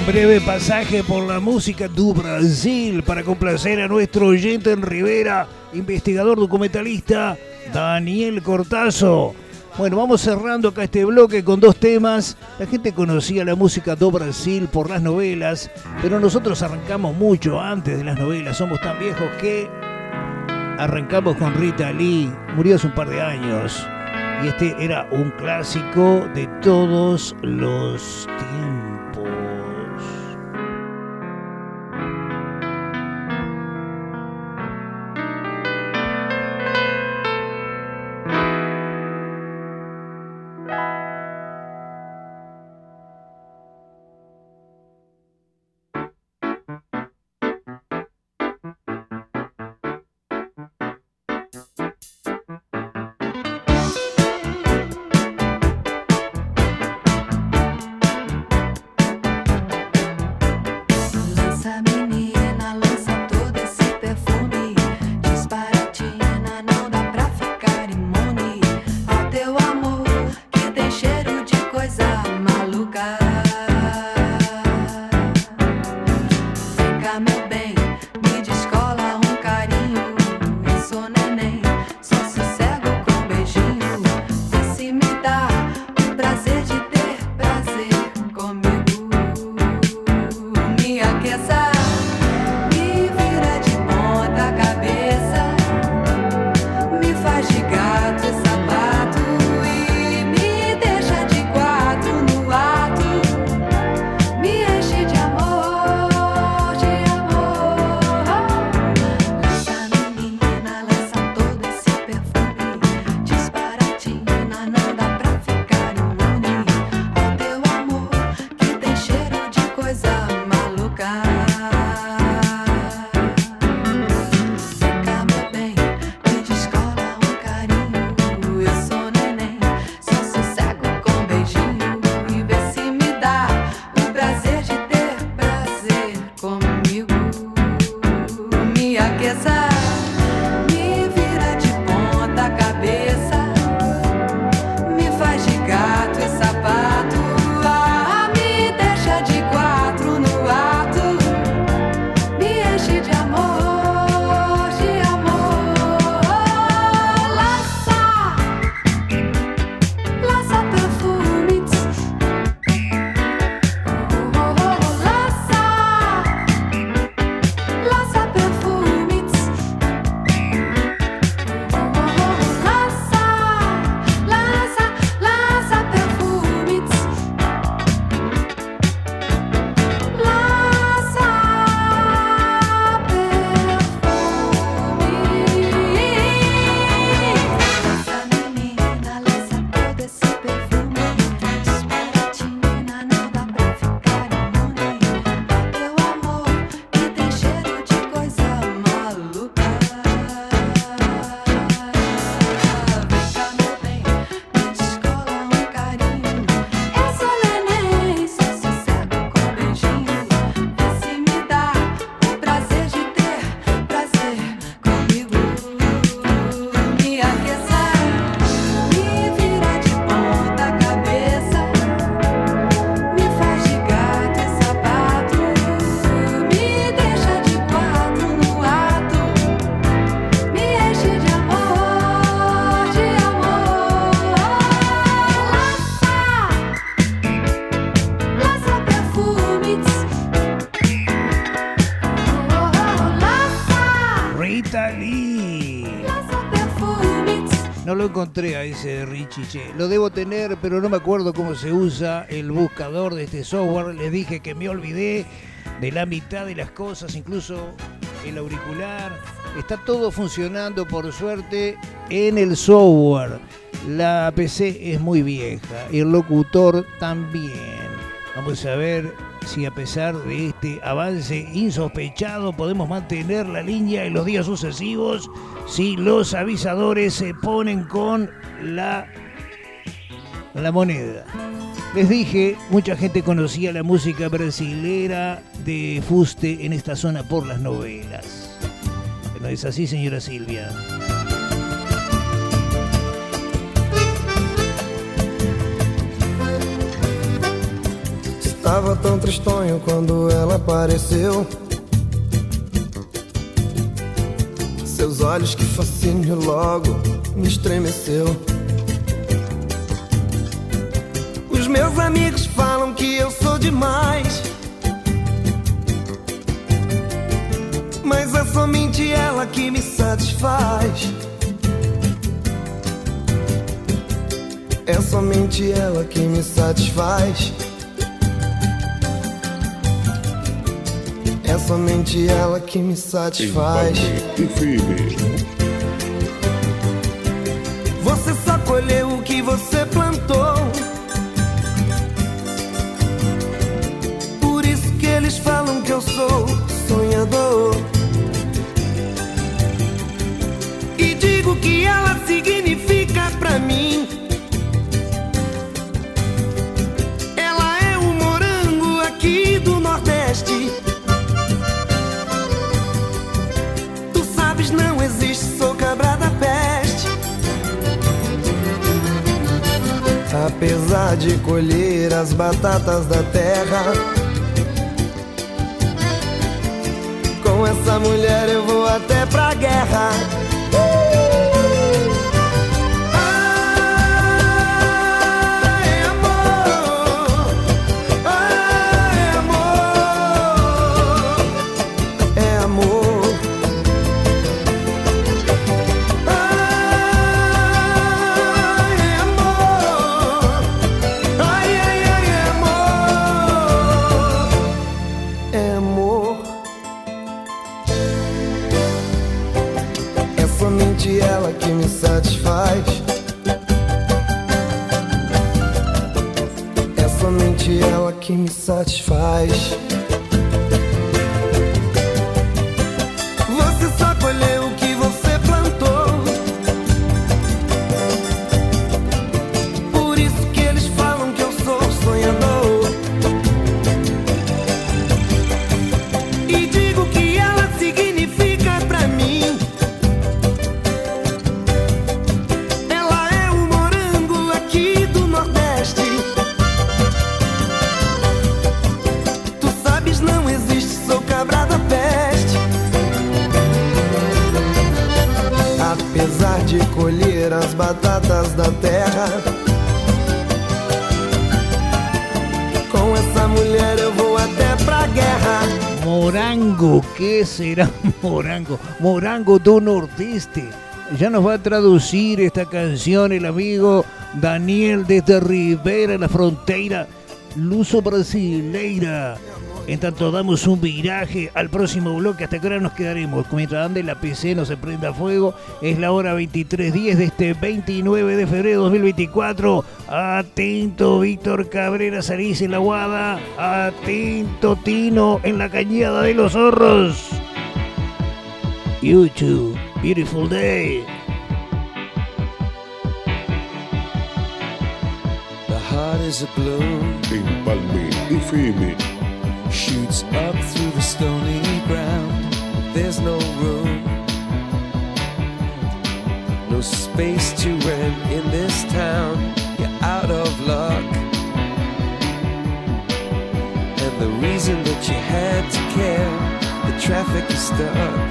Un breve pasaje por la música do Brasil para complacer a nuestro oyente en Rivera, investigador documentalista Daniel Cortazo. Bueno, vamos cerrando acá este bloque con dos temas. La gente conocía la música do Brasil por las novelas, pero nosotros arrancamos mucho antes de las novelas. Somos tan viejos que arrancamos con Rita Lee, murió hace un par de años. Y este era un clásico de todos los tiempos. No lo encontré a ese Richie, che. Lo debo tener, pero no me acuerdo cómo se usa el buscador de este software. Les dije que me olvidé de la mitad de las cosas, incluso el auricular. Está todo funcionando, por suerte, en el software. La P C es muy vieja y el locutor también. Vamos a ver si a pesar de este avance insospechado podemos mantener la línea en los días sucesivos, si los avisadores se ponen con la, la moneda. Les dije, mucha gente conocía la música brasilera de fuste en esta zona por las novelas. ¿No es así, señora Silvia? Tava tão tristonho quando ela apareceu. Seus olhos, que fascínio, logo me estremeceu. Os meus amigos falam que eu sou demais, mas é somente ela que me satisfaz. É somente ela que me satisfaz. É somente ela que me satisfaz. Você só colheu o que você plantou. Por isso que eles falam que eu sou sonhador. E digo que ela significa pra mim. Ela é o morango aqui do Nordeste. Não existe, sou cabra da peste. Apesar de colher as batatas da terra, com essa mulher eu vou até pra guerra. Ela que me satisfaz. É somente ela que me satisfaz. Você só colheu o que você plantou. Por isso que eles falam que eu sou sonhador. E digo que ela significa pra mim. Apesar de colher as batatas da terra, com essa mulher eu vou até pra guerra. Morango, ¿qué será morango? Morango do Nordeste. Ya nos va a traducir esta canción el amigo Daniel desde Rivera, la frontera luso-brasileira. En tanto damos un viraje al próximo bloque. ¿Hasta qué hora nos quedaremos? Mientras ande la P C no se prenda fuego. Es la hora veintitrés diez de este veintinueve de febrero de dos mil veinticuatro. Atento Víctor Cabrera Salís en la Guada. Atento Tino en la Cañada de los Zorros. YouTube, beautiful day. The heart is a balloon. Empalme F M. Shoots up through the stony ground. There's no room, no space to rent in this town. You're out of luck, and the reason that you had to care, the traffic is stuck,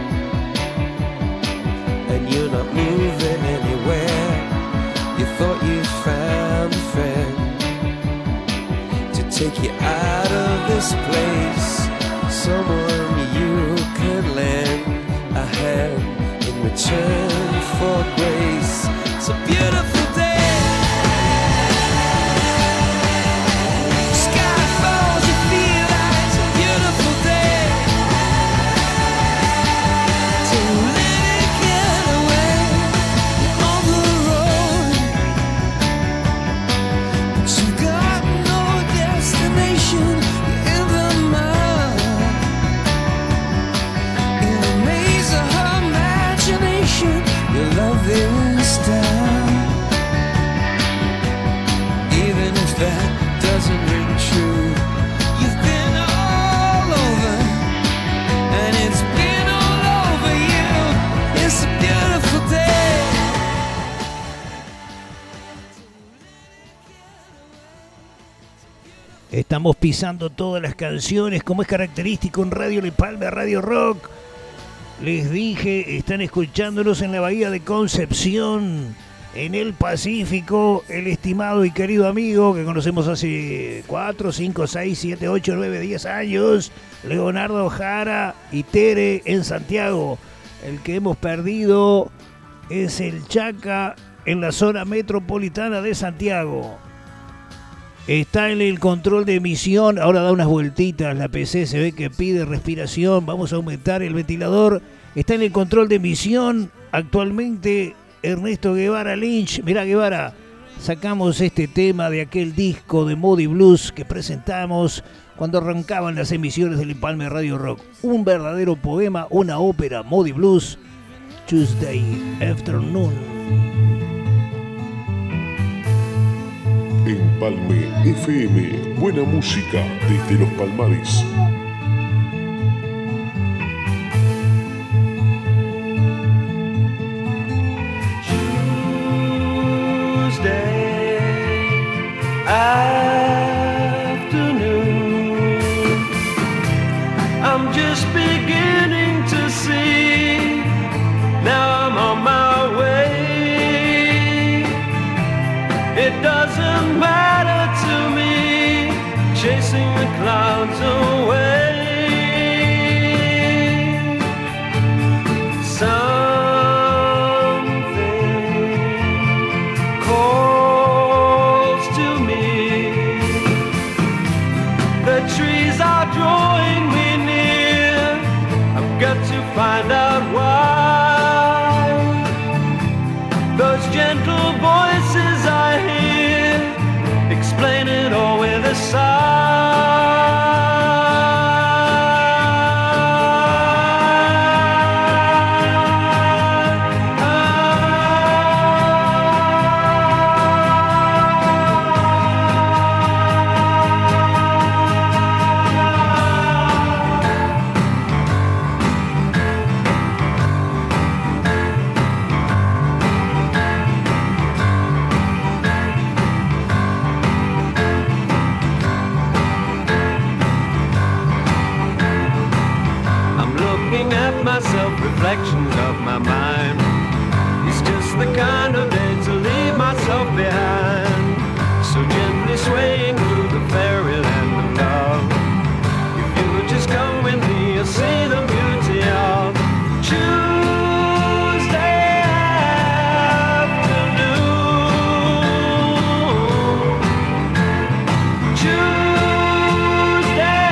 and you're not moving anywhere. You thought you found a friend to take you out of this place, someone you can lend a hand in return for grace. It's a beautiful day. Sky falls, you feel like it's a beautiful day. So let it get away on the road, but you've got no destination. You're in the mud, in a maze of her imagination. Your love is down, even if that doesn't ring true. You've been all over, and it's been all over you. It's a beautiful day. Estamos pisando todas las canciones, como es característico en Radio Le Palme, Radio Rock. Les dije, están escuchándonos en la Bahía de Concepción, en el Pacífico, el estimado y querido amigo que conocemos hace cuatro, cinco, seis, siete, ocho, nueve, diez años, Leonardo Jara y Tere en Santiago. El que hemos perdido es el Chaca en la zona metropolitana de Santiago. Está en el control de emisión, ahora da unas vueltitas la P C, se ve que pide respiración, vamos a aumentar el ventilador. Está en el control de emisión actualmente Ernesto Guevara Lynch. Mirá, Guevara, sacamos este tema de aquel disco de Moody Blues que presentamos cuando arrancaban las emisiones del Empalme Radio Rock. Un verdadero poema, una ópera, Moody Blues, Tuesday Afternoon. Empalme F M, buena música desde los Palmares. Afternoon, I'm just beginning to see. Now I'm on my way. It doesn't matter to me, chasing the clouds away. Find out why those gentle voices I hear explain it all with a reflections of my mind. It's just the kind of day to leave myself behind, so gently swaying through the fairyland of love. If you would just come with me, you'll see the beauty of Tuesday afternoon. Tuesday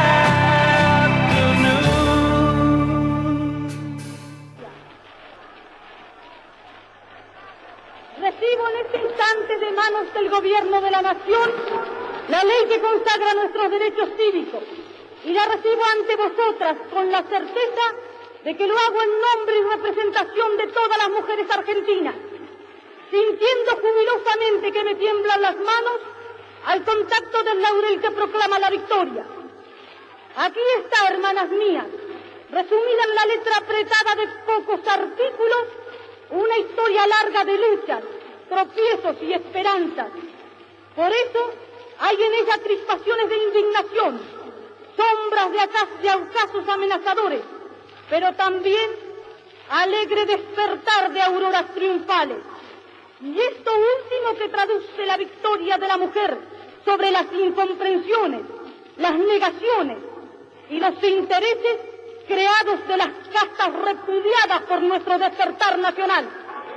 Recibo en este instante de manos del Gobierno de la Nación la ley que consagra nuestros derechos cívicos y la recibo ante vosotras con la certeza de que lo hago en nombre y representación de todas las mujeres argentinas, sintiendo jubilosamente que me tiemblan las manos al contacto del laurel que proclama la victoria. Aquí está, hermanas mías, resumida en la letra apretada de pocos artículos, una historia larga de luchas, tropiezos y esperanzas. Por eso hay en ella crispaciones de indignación, sombras de, acas- de ocasos amenazadores, pero también alegre despertar de auroras triunfales. Y esto último que traduce la victoria de la mujer sobre las incomprensiones, las negaciones y los intereses creados de las castas repudiadas por nuestro despertar nacional.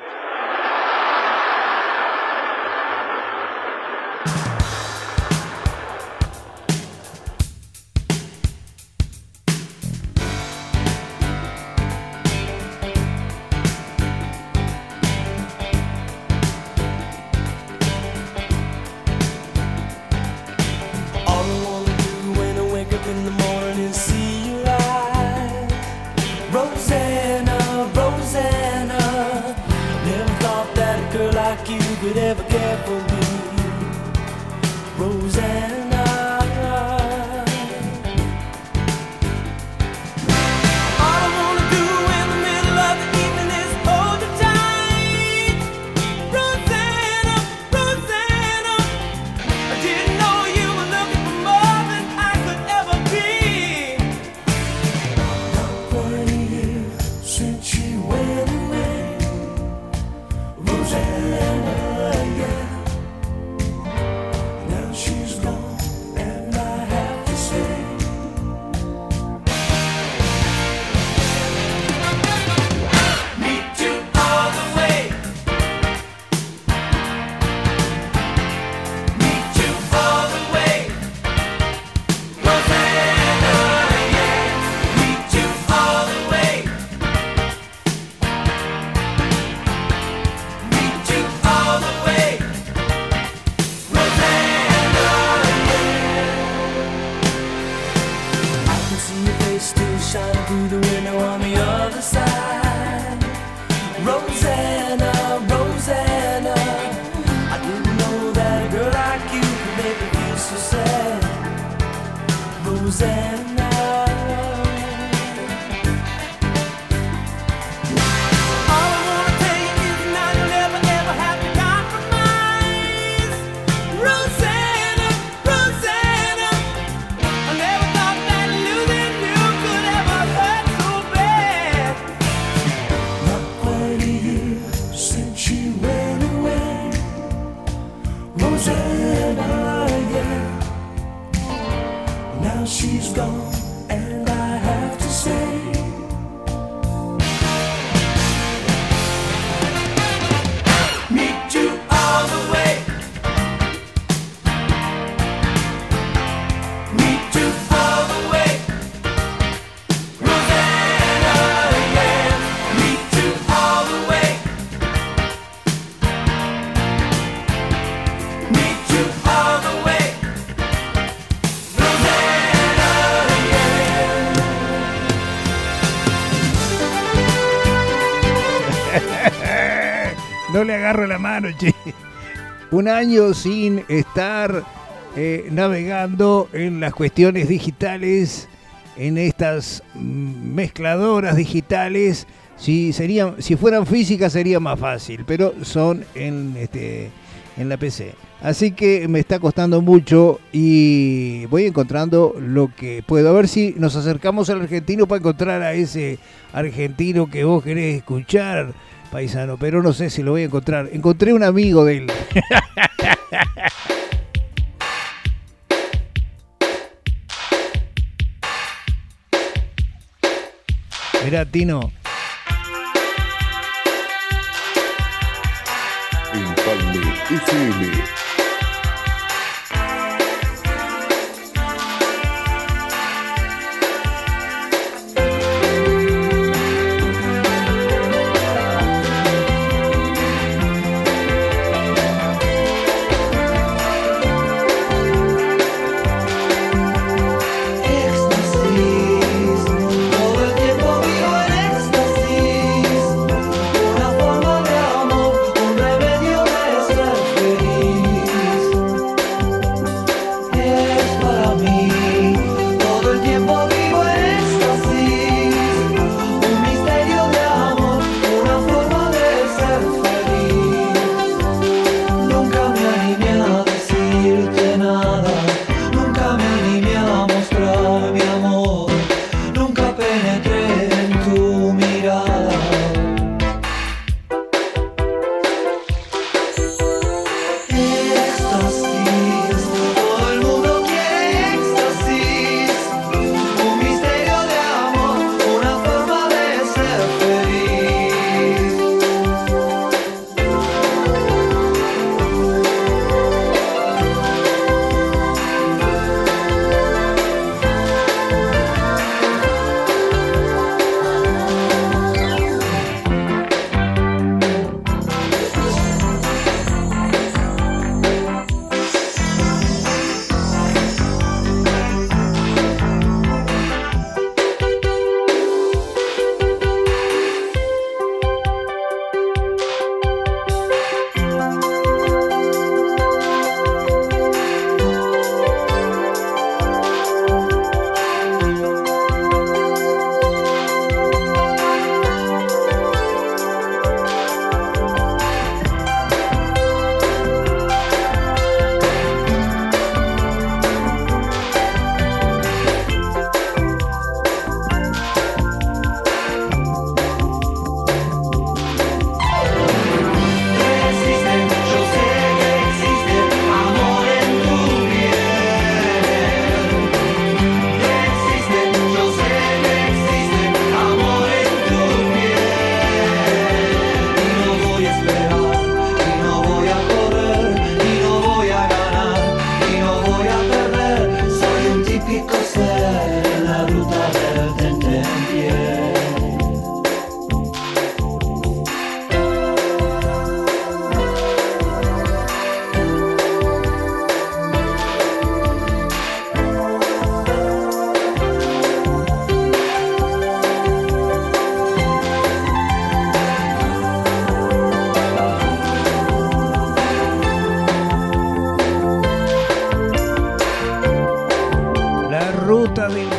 All I wanna do when I wake up in the morning is see you light. Rosanna, Rosanna, never thought that a girl like you could ever care for me. Rosanna. All I wanna do in the middle of the evening is hold you tight. Rosanna, Rosanna, I didn't know you were looking for through the window on the other side. Rosanna, Rosanna, I didn't know that a girl like you could make me feel so sad. Rosanna. She's gone, and I have to say, meet you all the way, meet you all the way, Rosanna, yeah, meet you all the way, meet you all the way. No le agarro la mano, che. Un año sin estar eh, navegando en las cuestiones digitales, en estas mezcladoras digitales. Si serían, si fueran físicas sería más fácil, pero son en este en la P C. Así que me está costando mucho y voy encontrando lo que puedo. A ver si nos acercamos al argentino para encontrar a ese argentino que vos querés escuchar, paisano, pero no sé si lo voy a encontrar. Encontré un amigo de él. Mirá, Tino. Empalme F M. Una forma de amor, un remedio de ser feliz.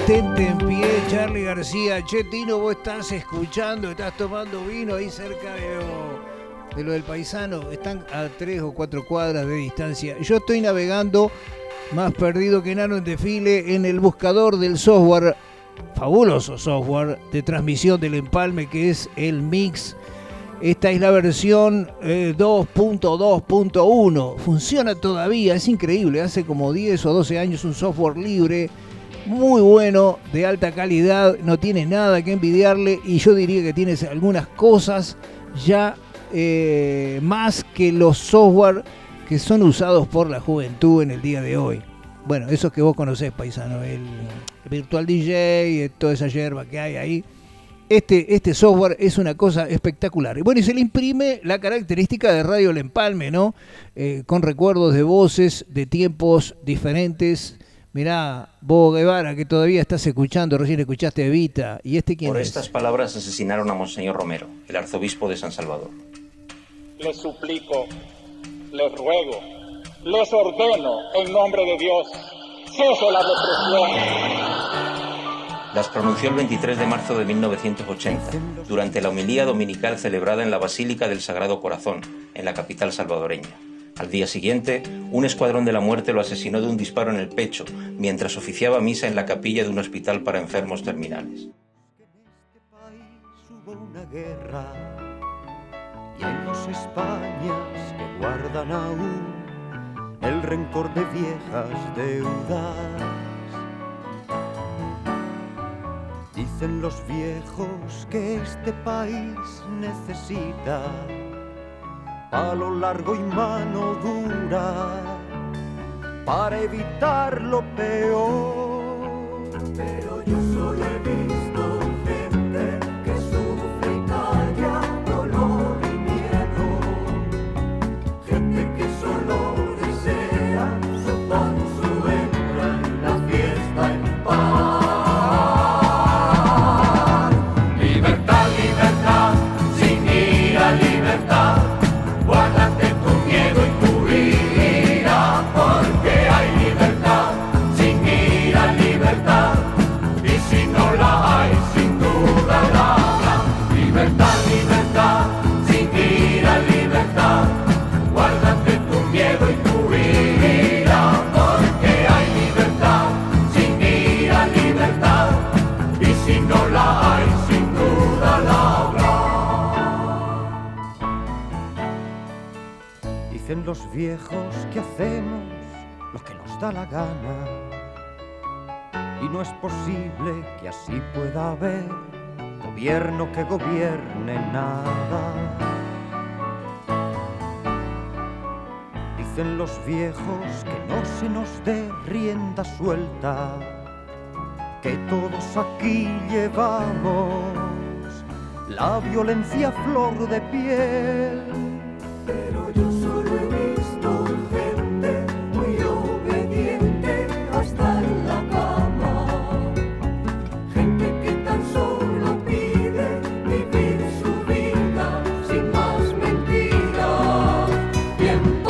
Detente en pie, Charlie García. Che, Tino, vos estás escuchando, estás tomando vino ahí cerca de lo, de lo del paisano. Están a tres o cuatro cuadras de distancia. Yo estoy navegando más perdido que enano en desfile en el buscador del software, fabuloso software de transmisión del empalme que es el Mix. Esta es la versión eh, dos punto dos punto uno. Funciona todavía, es increíble. Hace como diez o doce años un software libre, muy bueno, de alta calidad. No tiene nada que envidiarle y yo diría que tiene algunas cosas ya eh, más que los software que son usados por la juventud en el día de hoy. Bueno, esos que vos conocés, paisano, el Virtual D J, toda esa yerba que hay ahí. Este, este software es una cosa espectacular. Y bueno, y se le imprime la característica de Radio El Empalme, ¿no? Eh, con recuerdos de voces, de tiempos diferentes. Mirá, vos, Guevara, que todavía estás escuchando, recién escuchaste a Evita. ¿Y este quién Por es? estas palabras asesinaron a Monseñor Romero, el arzobispo de San Salvador. Les suplico, les ruego, les ordeno, en nombre de Dios, ceso la represión. Las pronunció el veintitrés de marzo de mil novecientos ochenta, durante la homilía dominical celebrada en la Basílica del Sagrado Corazón, en la capital salvadoreña. Al día siguiente, un escuadrón de la muerte lo asesinó de un disparo en el pecho, mientras oficiaba misa en la capilla de un hospital para enfermos terminales. Hubo una guerra y en los Españas que guardan aún el rencor de viejas deudas. Dicen los viejos que este país necesita palo largo y mano dura para evitar lo peor. Pero yo solo he visto gente que sufre y calla dolor y miedo, gente que solo desea su pan, su hembra y la fiesta en paz. Dicen los viejos que hacemos lo que nos da la gana y no es posible que así pueda haber gobierno que gobierne nada. Dicen los viejos que no se nos dé rienda suelta, que todos aquí llevamos la violencia a flor de piel. Pero yo solo he visto gente muy obediente hasta en la cama, gente que tan solo pide vivir su vida sin más mentiras y en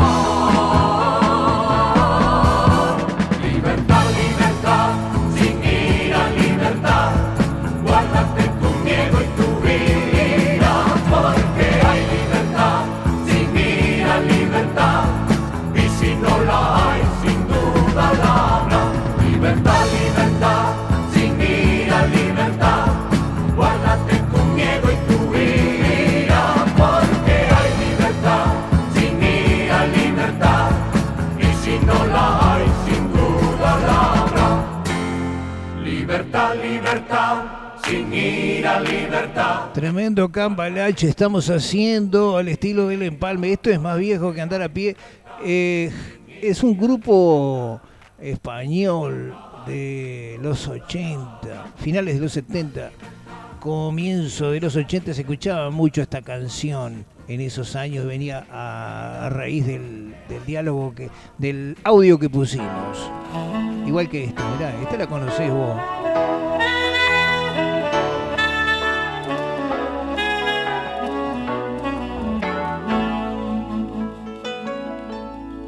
paz. Libertad, libertad, sin ira, libertad, guárdate tu miedo y tu vida, porque hay libertad. Libertad, y si no la hay, sin duda la habrá. Libertad, libertad, sin ira, libertad, guárdate tu miedo y tu ira, porque hay libertad, sin ira, libertad, y si no la hay, sin duda la habrá. Libertad, libertad, sin ira, libertad. Tremendo cambalache estamos haciendo al estilo del empalme. Esto es más viejo que andar a pie. Eh, es un grupo español de los ochenta, finales de los setenta, comienzo de los ochenta. Se escuchaba mucho esta canción en esos años. Venía a, a raíz del, del diálogo, que, del audio que pusimos. Igual que esta, mirá, esta la conocés vos.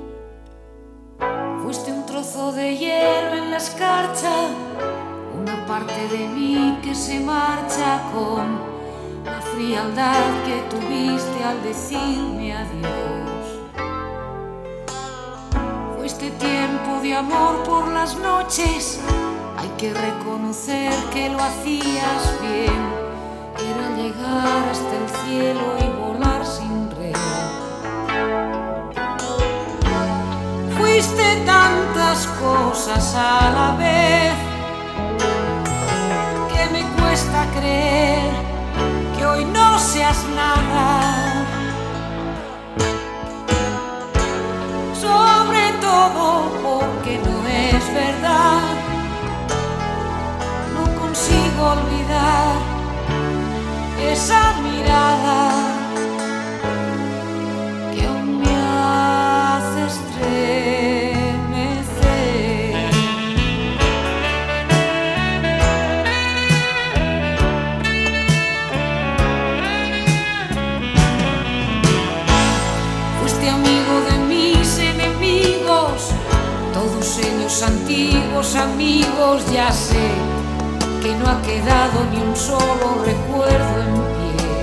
Fuiste un trozo de hielo en la escarcha, una parte de mí que se marcha con la frialdad que tuviste al decirme adiós. Fue este tiempo de amor por las noches, hay que reconocer que lo hacías bien. Era llegar hasta el cielo y volar sin red. Fuiste tantas cosas a la vez que me cuesta creer que hoy no seas nada. Sobre todo porque no es verdad, no consigo olvidar esa mirada que aún me hace estremecer. Fuiste amigo de mis enemigos, todos ellos antiguos amigos, ya sé que no ha quedado ni un solo recuerdo en pie.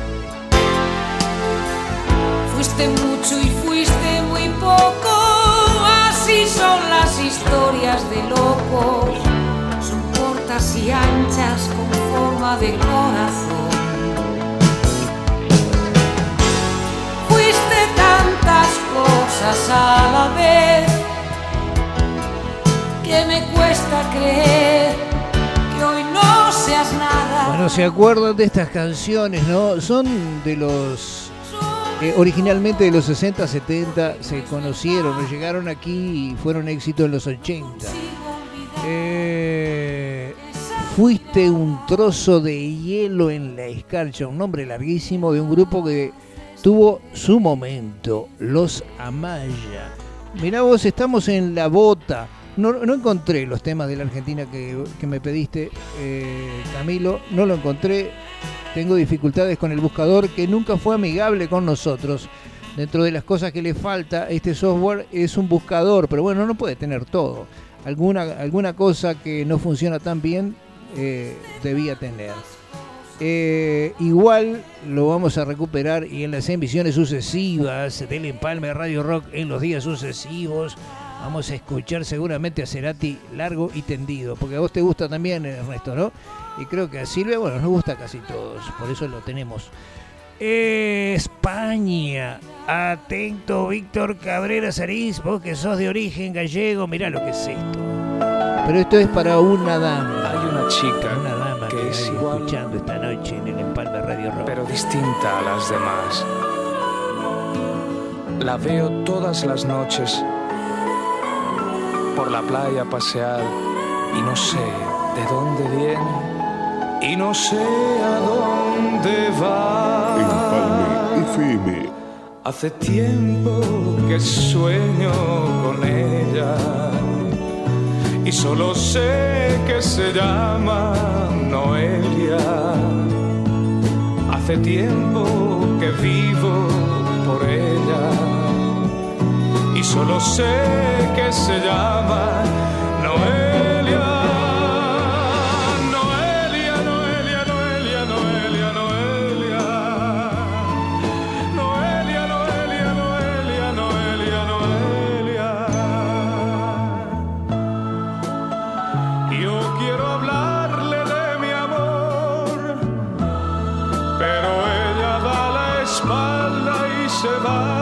Fuiste mucho y fuiste muy poco, así son las historias de locos, son cortas y anchas con forma de corazón. Fuiste tantas cosas a la vez que me cuesta creer que hoy no seas nada. Bueno, ¿se acuerdan de estas canciones, no? Son de los... Eh, originalmente de los sesenta, setenta se conocieron, o llegaron aquí y fueron éxitos en los ochenta. Eh, fuiste un trozo de hielo en la escarcha, un nombre larguísimo de un grupo que tuvo su momento, los Amaya. Mirá vos, estamos en La Bota. No, no encontré los temas de la Argentina que, que me pediste, eh, Camilo. No lo encontré. Tengo dificultades con el buscador, que nunca fue amigable con nosotros. Dentro de las cosas que le falta, este software es un buscador, pero bueno, no puede tener todo. Alguna, alguna cosa que no funciona tan bien eh, debía tener. Eh, igual lo vamos a recuperar y en las emisiones sucesivas del Empalme Radio Rock en los días sucesivos vamos a escuchar seguramente a Cerati largo y tendido, porque a vos te gusta también, Ernesto, ¿no? Y creo que a Silvia, bueno, nos gusta casi todos, por eso lo tenemos. España, atento Víctor Cabrera Sariz, vos que sos de origen gallego, mirá lo que es esto. Pero esto es para una dama. Hay una chica una dama que, que es hay igual, escuchando esta noche en el Empalme Radio Rock, pero distinta a las demás. La veo todas las noches por la playa pasear y no sé de dónde viene y no sé a dónde va. Empalme F M. Hace tiempo que sueño con ella y solo sé que se llama Noelia. Hace tiempo que vivo por ella y solo sé que se llama Noelia. Noelia, Noelia, Noelia, Noelia, Noelia. Noelia, Noelia, Noelia, Noelia, Noelia. Yo quiero hablarle de mi amor, pero ella da la espalda y se va.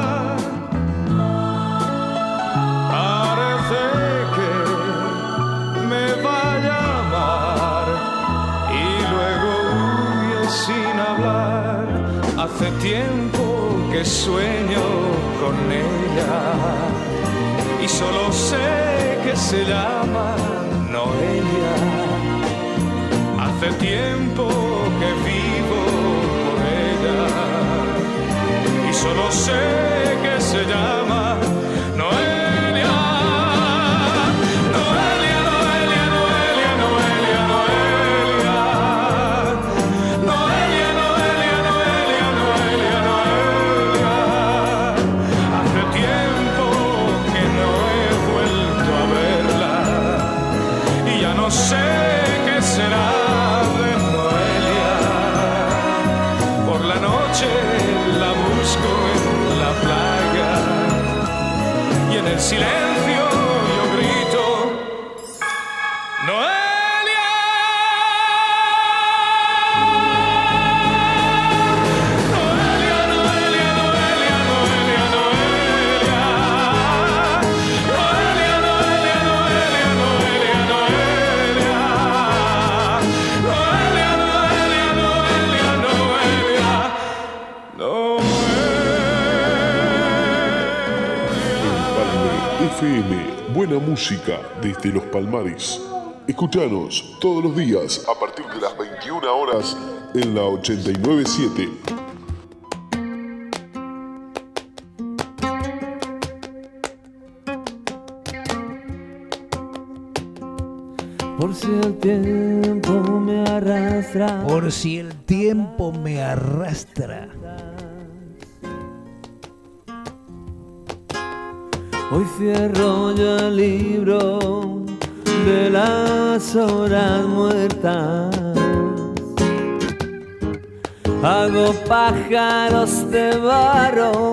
Hace tiempo que sueño con ella y solo sé que se llama Noelia. Hace tiempo que vivo por ella y solo sé que se llama Noelia. Sé que será silencio yo grito, Noelia. F M, buena música desde los Palmares. Escuchanos todos los días a partir de las veintiuna horas en la ochenta y nueve punto siete. Por si el tiempo me arrastra. Por si el tiempo me arrastra. Hoy cierro yo el libro de las horas muertas. Hago pájaros de barro.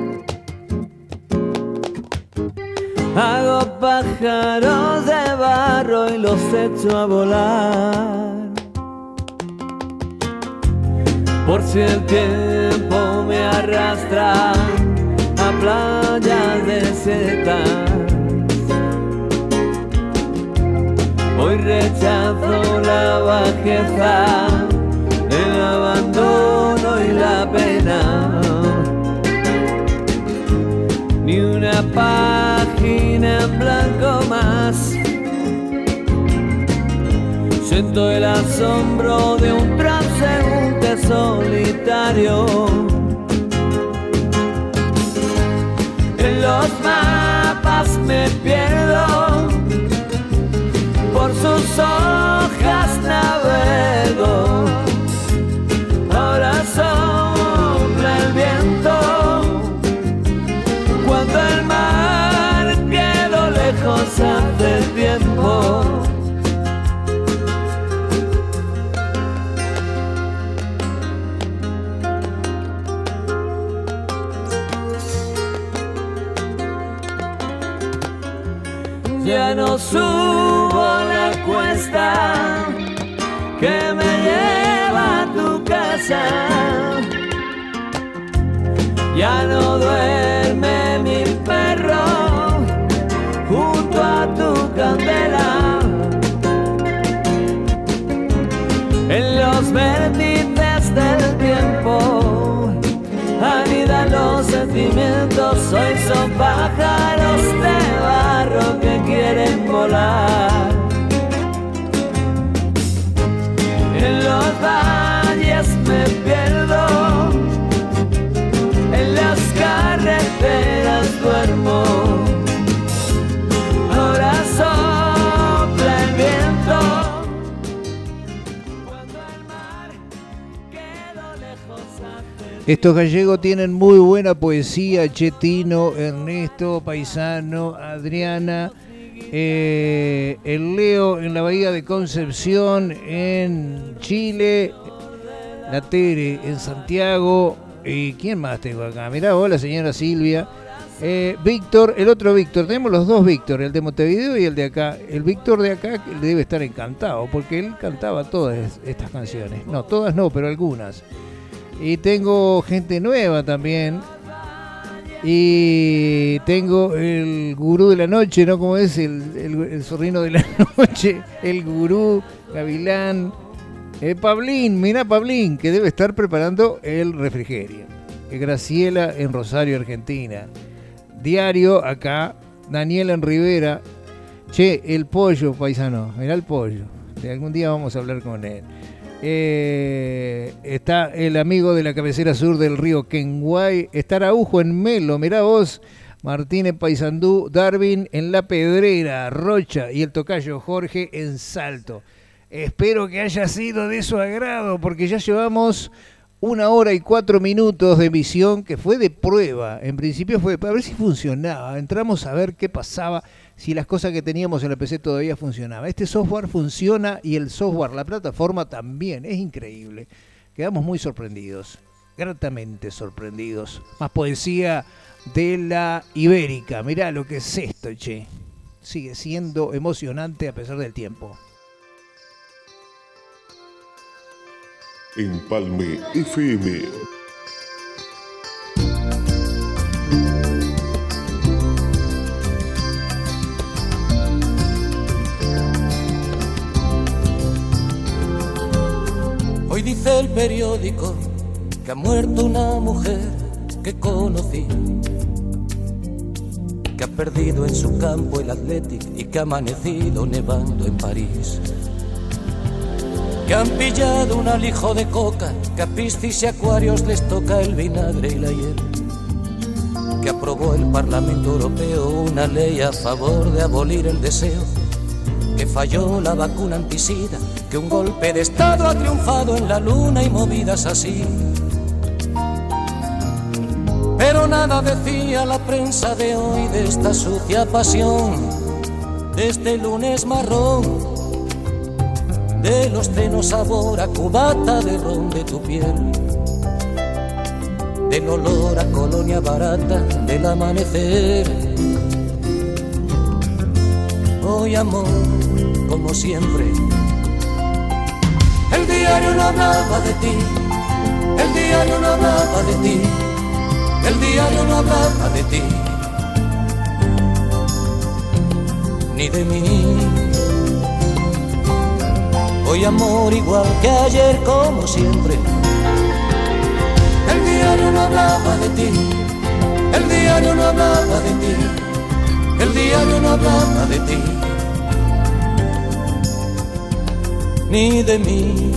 Hago pájaros de barro y los echo a volar. Por si el tiempo me arrastra a playas desiertas, hoy rechazo la bajeza, el abandono y la pena. Ni una página en blanco más. Siento el asombro de un transeúnte solitario. En los mapas me pierdo, por sus hojas navego. Ahora sopla el viento, cuando el mar quedó lejos hace tiempo. Ya no subo la cuesta que me lleva a tu casa. Ya no duerme mi perro junto a tu candela. En los vértices del tiempo anidan los sentimientos. Hoy son pájaros de barro que quieren volar. En los valles me pierdo, en las carreteras duermo. Ahora sopla el viento, cuando el mar quedó lejos hace. Estos gallegos tienen muy buena poesía. Chetino, Ernesto, Paisano, Adriana, eh, el Leo en la Bahía de Concepción, en Chile, la Tere en Santiago. ¿Y quién más tengo acá? Mirá vos, la señora Silvia. Eh, Víctor, el otro Víctor, tenemos los dos Víctor, el de Montevideo y el de acá. El Víctor de acá debe estar encantado porque él cantaba todas estas canciones. No, todas no, pero algunas. Y tengo gente nueva también. Y tengo el gurú de la noche, ¿no? ¿Cómo es? El, el, el zorrino de la noche. El gurú, Gavilán. Eh, Pablín, mirá Pablín, que debe estar preparando el refrigerio. Eh, Graciela en Rosario, Argentina. Diario acá. Daniel en Rivera. Che, el pollo, paisano. Mirá el pollo. De algún día vamos a hablar con él. Eh, está el amigo de la cabecera sur del río Kenguay. Está Araujo en Melo, mirá vos. Martín en Paysandú, Darwin en La Pedrera, Rocha y el tocayo Jorge en Salto. Espero que haya sido de su agrado porque ya llevamos una hora y cuatro minutos de emisión que fue de prueba. En principio fue para ver si funcionaba. Entramos a ver qué pasaba, si las cosas que teníamos en la P C todavía funcionaban. Este software funciona y el software, la plataforma también. Es increíble. Quedamos muy sorprendidos, gratamente sorprendidos. Más poesía de la Ibérica. Mirá lo que es esto, che. Sigue siendo emocionante a pesar del tiempo. Empalme F M. Hoy dice el periódico que ha muerto una mujer que conocí, que ha perdido en su campo el Athletic y que ha amanecido nevando en París, que han pillado un alijo de coca, que a piscis y acuarios les toca el vinagre y la hiel, que aprobó el Parlamento Europeo una ley a favor de abolir el deseo, que falló la vacuna antisida, que un golpe de estado ha triunfado en la luna y movidas así. Pero nada decía la prensa de hoy de esta sucia pasión, de este lunes marrón, de los senos sabor a cubata de ron de tu piel, del olor a colonia barata del amanecer. Hoy amor, como siempre, el diario no hablaba de ti, el diario no hablaba de ti, el diario no hablaba de ti, ni de mí. Hoy amor igual que ayer, como siempre, el diario no hablaba de ti, el diario no hablaba de ti, el diario no hablaba de ti, ni de mí.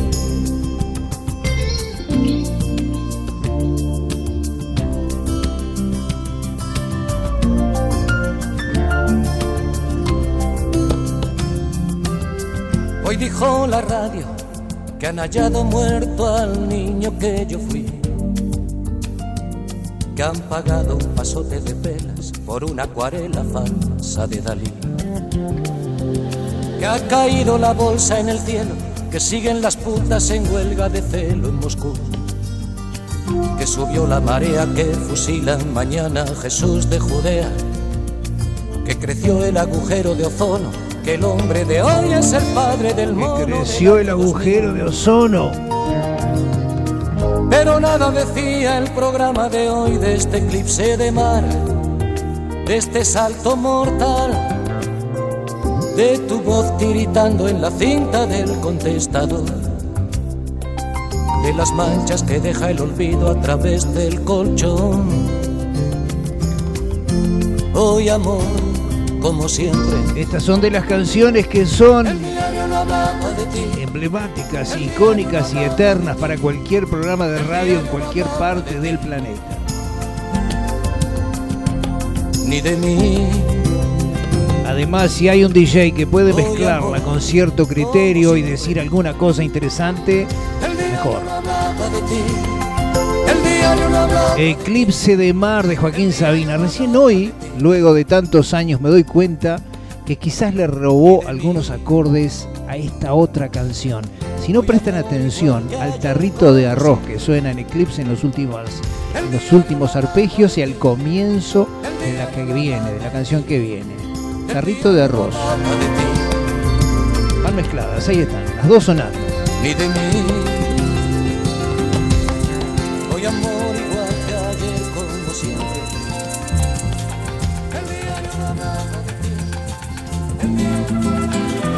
Hoy dijo la radio que han hallado muerto al niño que yo fui, que han pagado un pasote de velas por una acuarela falsa de Dalí, que ha caído la bolsa en el cielo, que siguen las putas en huelga de celo en Moscú, que subió la marea, que fusilan mañana a Jesús de Judea, que creció el agujero de ozono, que el hombre de hoy es el padre del mono. Que creció el agujero de ozono. Pero nada decía el programa de hoy de este eclipse de mar, de este salto mortal, de tu voz tiritando en la cinta del contestador, de las manchas que deja el olvido a través del colchón. Hoy amor, como siempre. Estas son de las canciones que son emblemáticas, icónicas y eternas para cualquier programa de radio en cualquier parte del planeta. Ni de mí. Además, si hay un D J que puede mezclarla con cierto criterio y decir alguna cosa interesante, mejor. Eclipse de Mar de Joaquín Sabina. Recién hoy, luego de tantos años, me doy cuenta que quizás le robó algunos acordes a esta otra canción. Si no prestan atención al tarrito de arroz que suena en Eclipse en los últimos, en los últimos arpegios y al comienzo de la que viene, de la canción que viene. Tarrito de arroz. Van mezcladas, ahí están, las dos sonando. Ni de mí. Hoy amor igual que ayer, como siempre. El diario no hablaba de ti. El diario...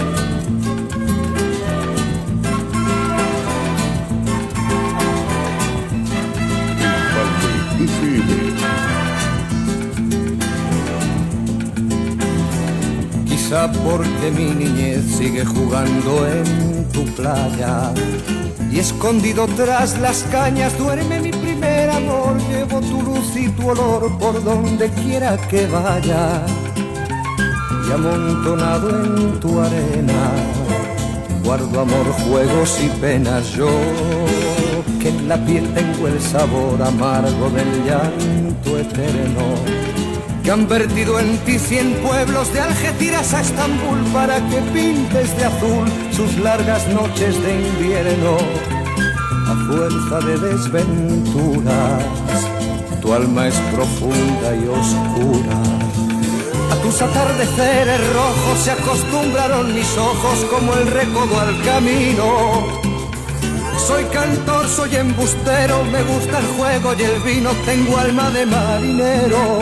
Quizá porque mi niñez sigue jugando en tu playa y escondido tras las cañas duerme mi primer amor. Llevo tu luz y tu olor por donde quiera que vaya y amontonado en tu arena guardo amor, juegos y penas. Yo que en la piel tengo el sabor amargo del llanto eterno, que han vertido en ti cien pueblos de Algeciras a Estambul para que pintes de azul sus largas noches de invierno a fuerza de desventuras. tu alma es profunda y oscura. A tus atardeceres rojos se acostumbraron mis ojos como el recodo al camino. Soy cantor, soy embustero, me gusta el juego y el vino, tengo alma de marinero.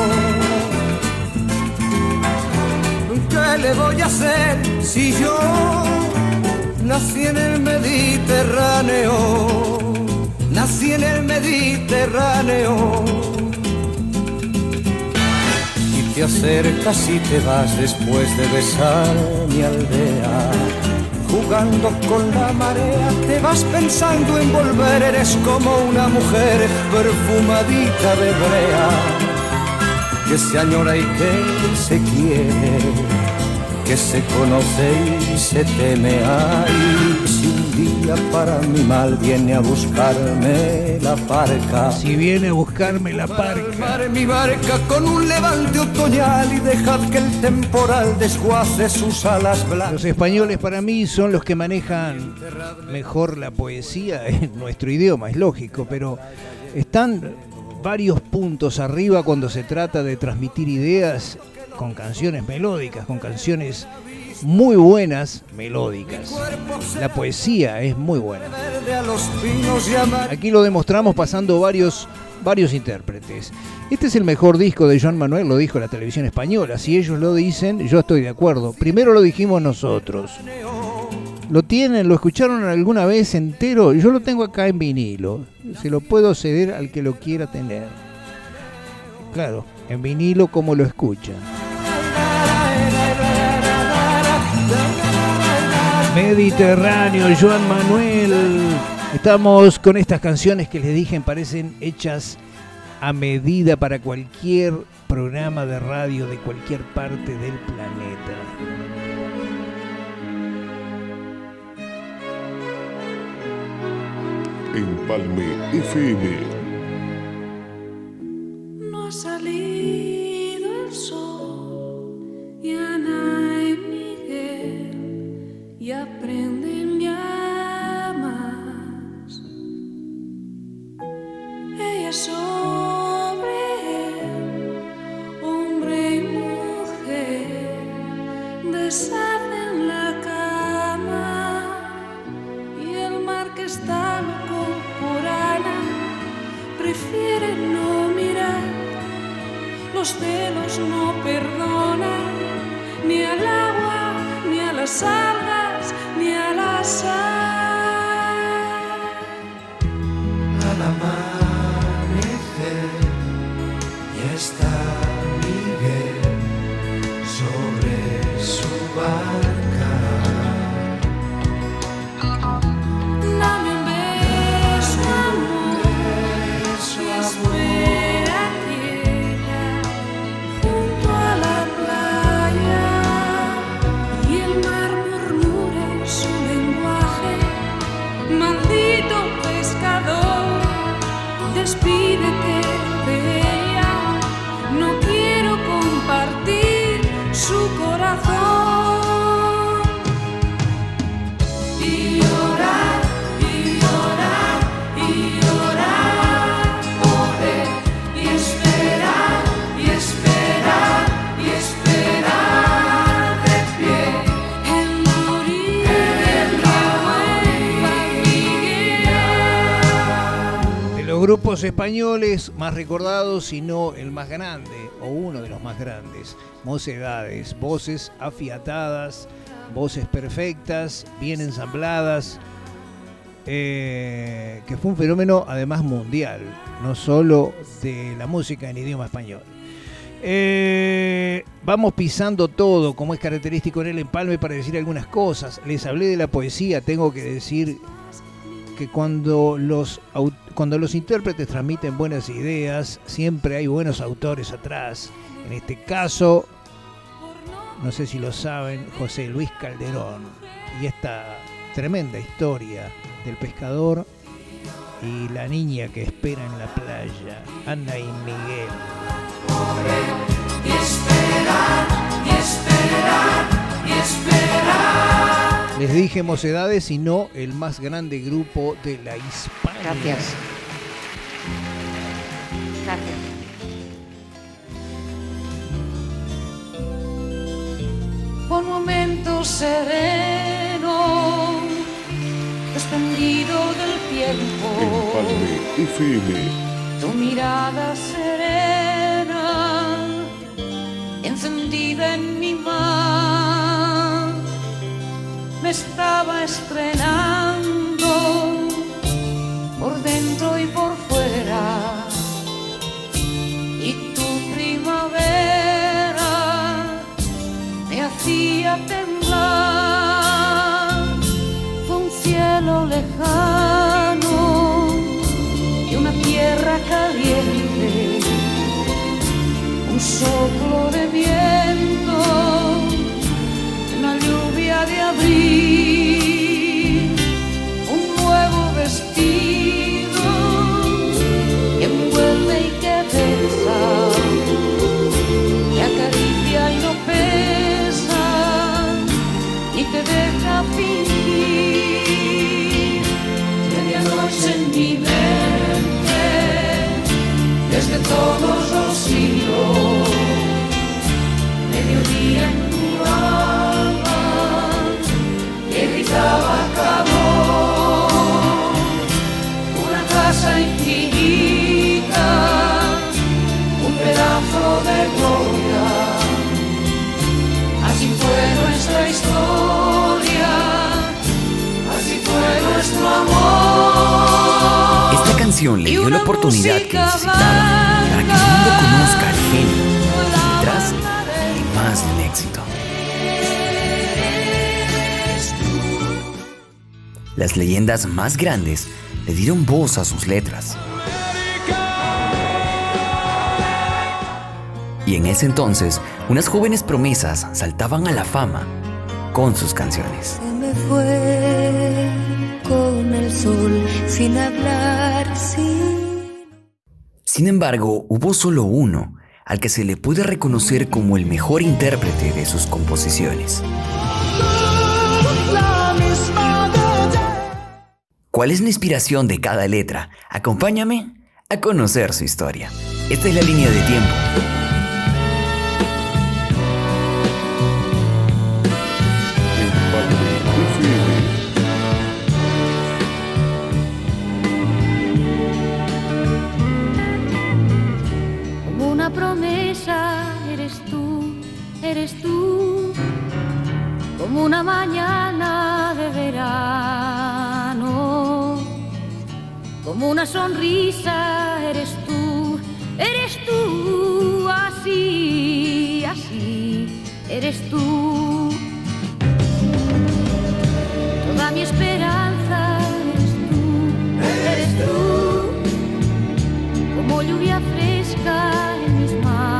¿Qué le voy a hacer si yo nací en el Mediterráneo? Nací en el Mediterráneo. Y te acercas y te vas después de besar mi aldea. Jugando con la marea, te vas pensando en volver. Eres como una mujer perfumadita de brea, que se añora y que se quiere, que se conoce y se teme. Ay, si un día para mi mal viene a buscarme la parca, Si viene a buscarme la parca, armar mi barca con un levante otoñal y dejad que el temporal desguace sus alas blancas. Los españoles para mí son los que manejan mejor la poesía en nuestro idioma, es lógico, pero están varios puntos arriba cuando se trata de transmitir ideas con canciones melódicas, con canciones muy buenas melódicas. La poesía es muy buena. Aquí lo demostramos pasando varios, varios intérpretes. Este es el mejor disco de Joan Manuel, lo dijo la televisión española. Si ellos lo dicen, yo estoy de acuerdo. Primero lo dijimos nosotros. ¿Lo tienen? ¿Lo escucharon alguna vez entero? Yo lo tengo acá en vinilo. Se lo puedo ceder al que lo quiera tener. Claro, en vinilo como lo escuchan. Mediterráneo, Joan Manuel. Estamos con estas canciones que les dije, parecen hechas a medida para cualquier programa de radio de cualquier parte del planeta. Empalme F M. No ha salido el sol y Ana y Miguel y aprenden ya más. Ella sobre él, hombre y mujer, deshacen la cama y el mar que está loco por Ana prefiere no mirar. Los celos no perdonan ni al agua, ni a las algas, ni a la sal. Al amanecer ya está Miguel sobre su barca. Dame un beso, amor, y espera tierra junto a la playa y el mar murmura su lenguaje. Maldito pescador, despídete de ella, no quiero compartir su corazón. Y llorar, y llorar, y llorar por él, y esperar, y esperar, y esperar de pie en la orilla del Miguel. De los grupos españoles más recordados, si no el más grande, o uno de los más grandes, Mocedades, voces afiatadas, voces perfectas, bien ensambladas, eh, que fue un fenómeno además mundial, no solo de la música en idioma español. Eh, vamos pisando todo, como es característico en el empalme, para decir algunas cosas. Les hablé de la poesía, tengo que decir que cuando los, cuando los intérpretes transmiten buenas ideas, siempre hay buenos autores atrás. En este caso, no sé si lo saben, José Luis Calderón, y esta tremenda historia del pescador y la niña que espera en la playa, Ana y Miguel. Y esperar, y esperar, y esperar. Les dije Mocedades y no el más grande grupo de la Hispania. Gracias. Gracias. viento sereno, desprendido del tiempo. Empalme F M. Tu mirada serena, encendida en mi mar, me estaba estrenando por dentro y por fuera. Y tu primavera me hacía temblar. Fue un cielo lejano y una tierra caliente, un soplo de viento, una lluvia de abril, un nuevo vestido que envuelve y que besa, que acaricia y no pesa, ni te deja fingir. Medianoche en mi mente, desde todos los siglos, mediodía en tu alma, que gritaba calor, una casa infinita, un pedazo de gloria. Así fue nuestra historia, así fue nuestro amor. Esta canción le dio la oportunidad que necesitaba para que el mundo conozca al genio detrás de más de un éxito. Las leyendas más grandes le dieron voz a sus letras. Y en ese entonces, unas jóvenes promesas saltaban a la fama con sus canciones. Se me fue con el sol sin hablar, sin... Sin embargo, hubo solo uno al que se le puede reconocer como el mejor intérprete de sus composiciones. ¿Cuál es la inspiración de cada letra? Acompáñame a conocer su historia. Esta es la línea de tiempo. Como una promesa eres tú, eres tú, como una mañana de verano, como una sonrisa eres tú, eres tú, así, así, eres tú. Toda mi esperanza eres tú, eres tú, como lluvia fresca en mis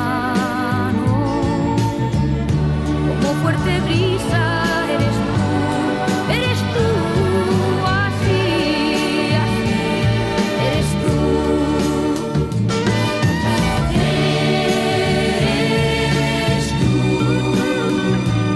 manos, como fuerte brisa eres tú, eres tú, así, así, eres tú. Eres tú,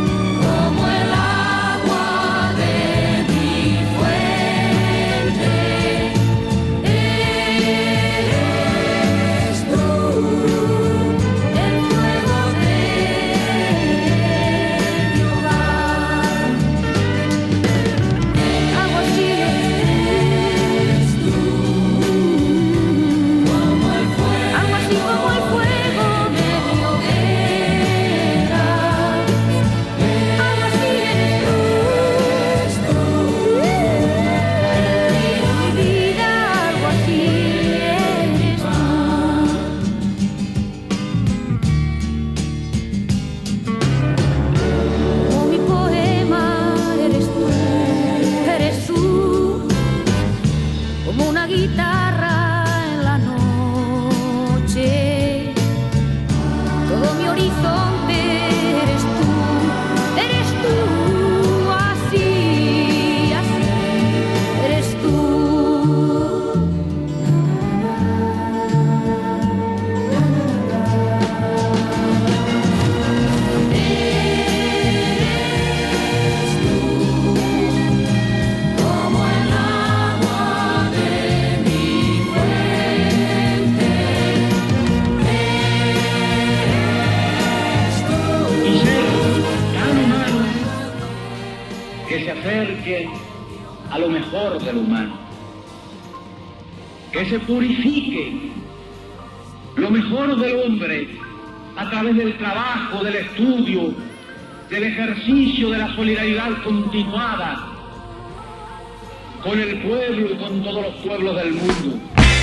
que se acerquen a lo mejor del humano, que se purifique lo mejor del hombre a través del trabajo, del estudio, del ejercicio de la solidaridad continuada con el pueblo y con todos los pueblos del mundo.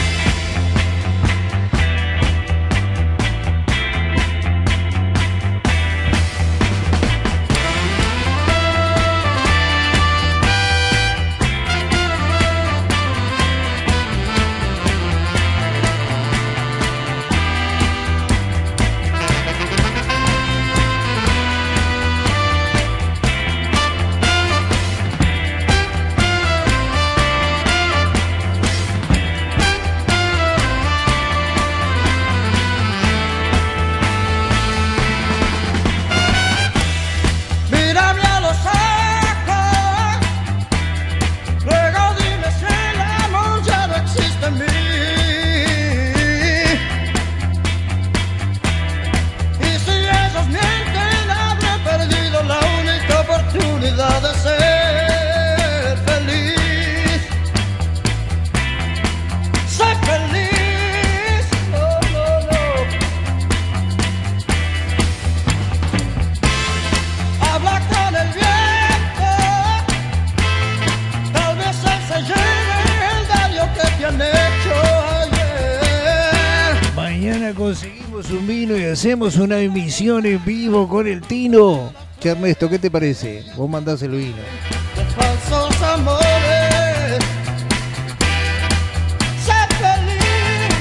Mírame a los ojos, luego dime si el amor ya no existe en mí. Y si ellos mienten, habré perdido la única oportunidad de ser feliz. Ser feliz, no, no, no. Habla con el viento, tal vez él se lleve el daño que te han hecho ayer. Mañana conseguimos un vino y hacemos una emisión en vivo con el Tino. Che, Ernesto, ¿qué te parece? Vos mandás el vino. Falsos amores, sé feliz.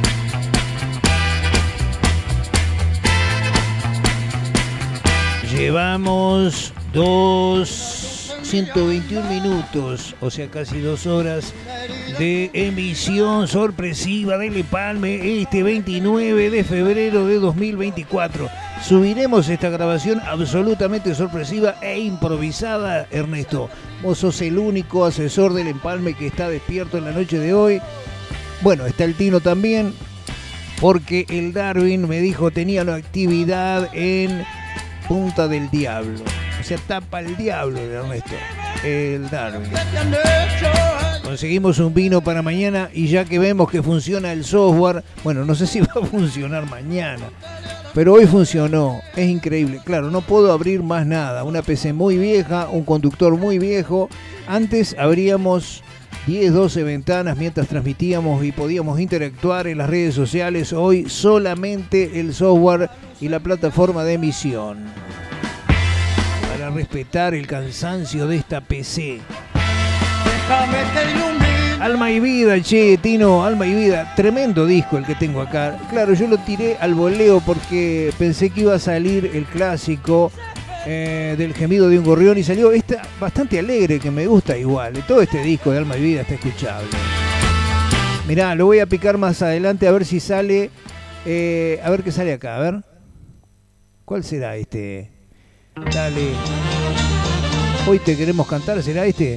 Llevamos dos, ciento veintiún minutos, o sea, casi dos horas de emisión sorpresiva del Empalme este veintinueve de febrero de dos mil veinticuatro. Subiremos esta grabación absolutamente sorpresiva e improvisada, Ernesto. Vos sos el único asesor del Empalme que está despierto en la noche de hoy. Bueno, está el Tino también, porque el Darwin me dijo tenía una actividad en Punta del Diablo. O sea, tapa el diablo de Ernesto, el Darwin. Conseguimos un vino para mañana y ya que vemos que funciona el software, bueno, no sé si va a funcionar mañana, pero hoy funcionó. Es increíble. Claro, no puedo abrir más nada. Una P C muy vieja, un conductor muy viejo. Antes abríamos diez, doce ventanas mientras transmitíamos y podíamos interactuar en las redes sociales. Hoy solamente el software y la plataforma de emisión. Para respetar el cansancio de esta P C. Déjame que ilumine. Alma y vida, che, Tino, Alma y vida. Tremendo disco el que tengo acá. Claro, yo lo tiré al voleo porque pensé que iba a salir el clásico eh, del gemido de un gorrión y salió esta bastante alegre que me gusta igual. Todo este disco de Alma y vida está escuchable. Mirá, lo voy a picar más adelante a ver si sale. Eh, a ver qué sale acá, a ver. ¿Cuál será este? Dale. Hoy te queremos cantar, ¿será este?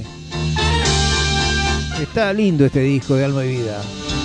Está lindo este disco de Alma y Vida.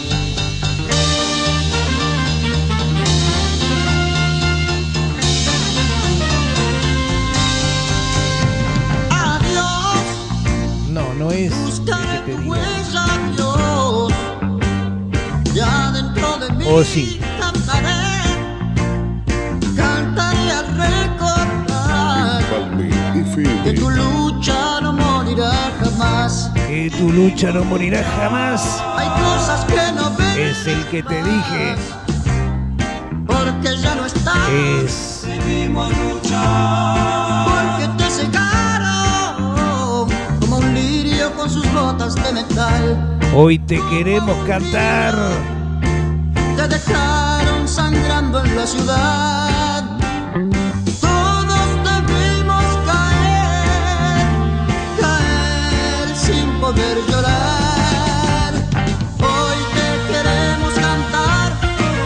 Adiós. No, no es el que te digo. Adiós. Ya dentro de mí O sí. cantaré, cantaré al recordar que tu lucha no morirá jamás. Que tu lucha no morirá jamás. Hay cosas que no ves. Es el que te dije. Porque ya no estás. Es. Seguimos luchando. Porque te cegaron como un lirio con sus botas de metal. Hoy te queremos cantar. Te dejaron sangrando en la ciudad. Todos debimos caer, caer sin poder llorar. Hoy te queremos cantar.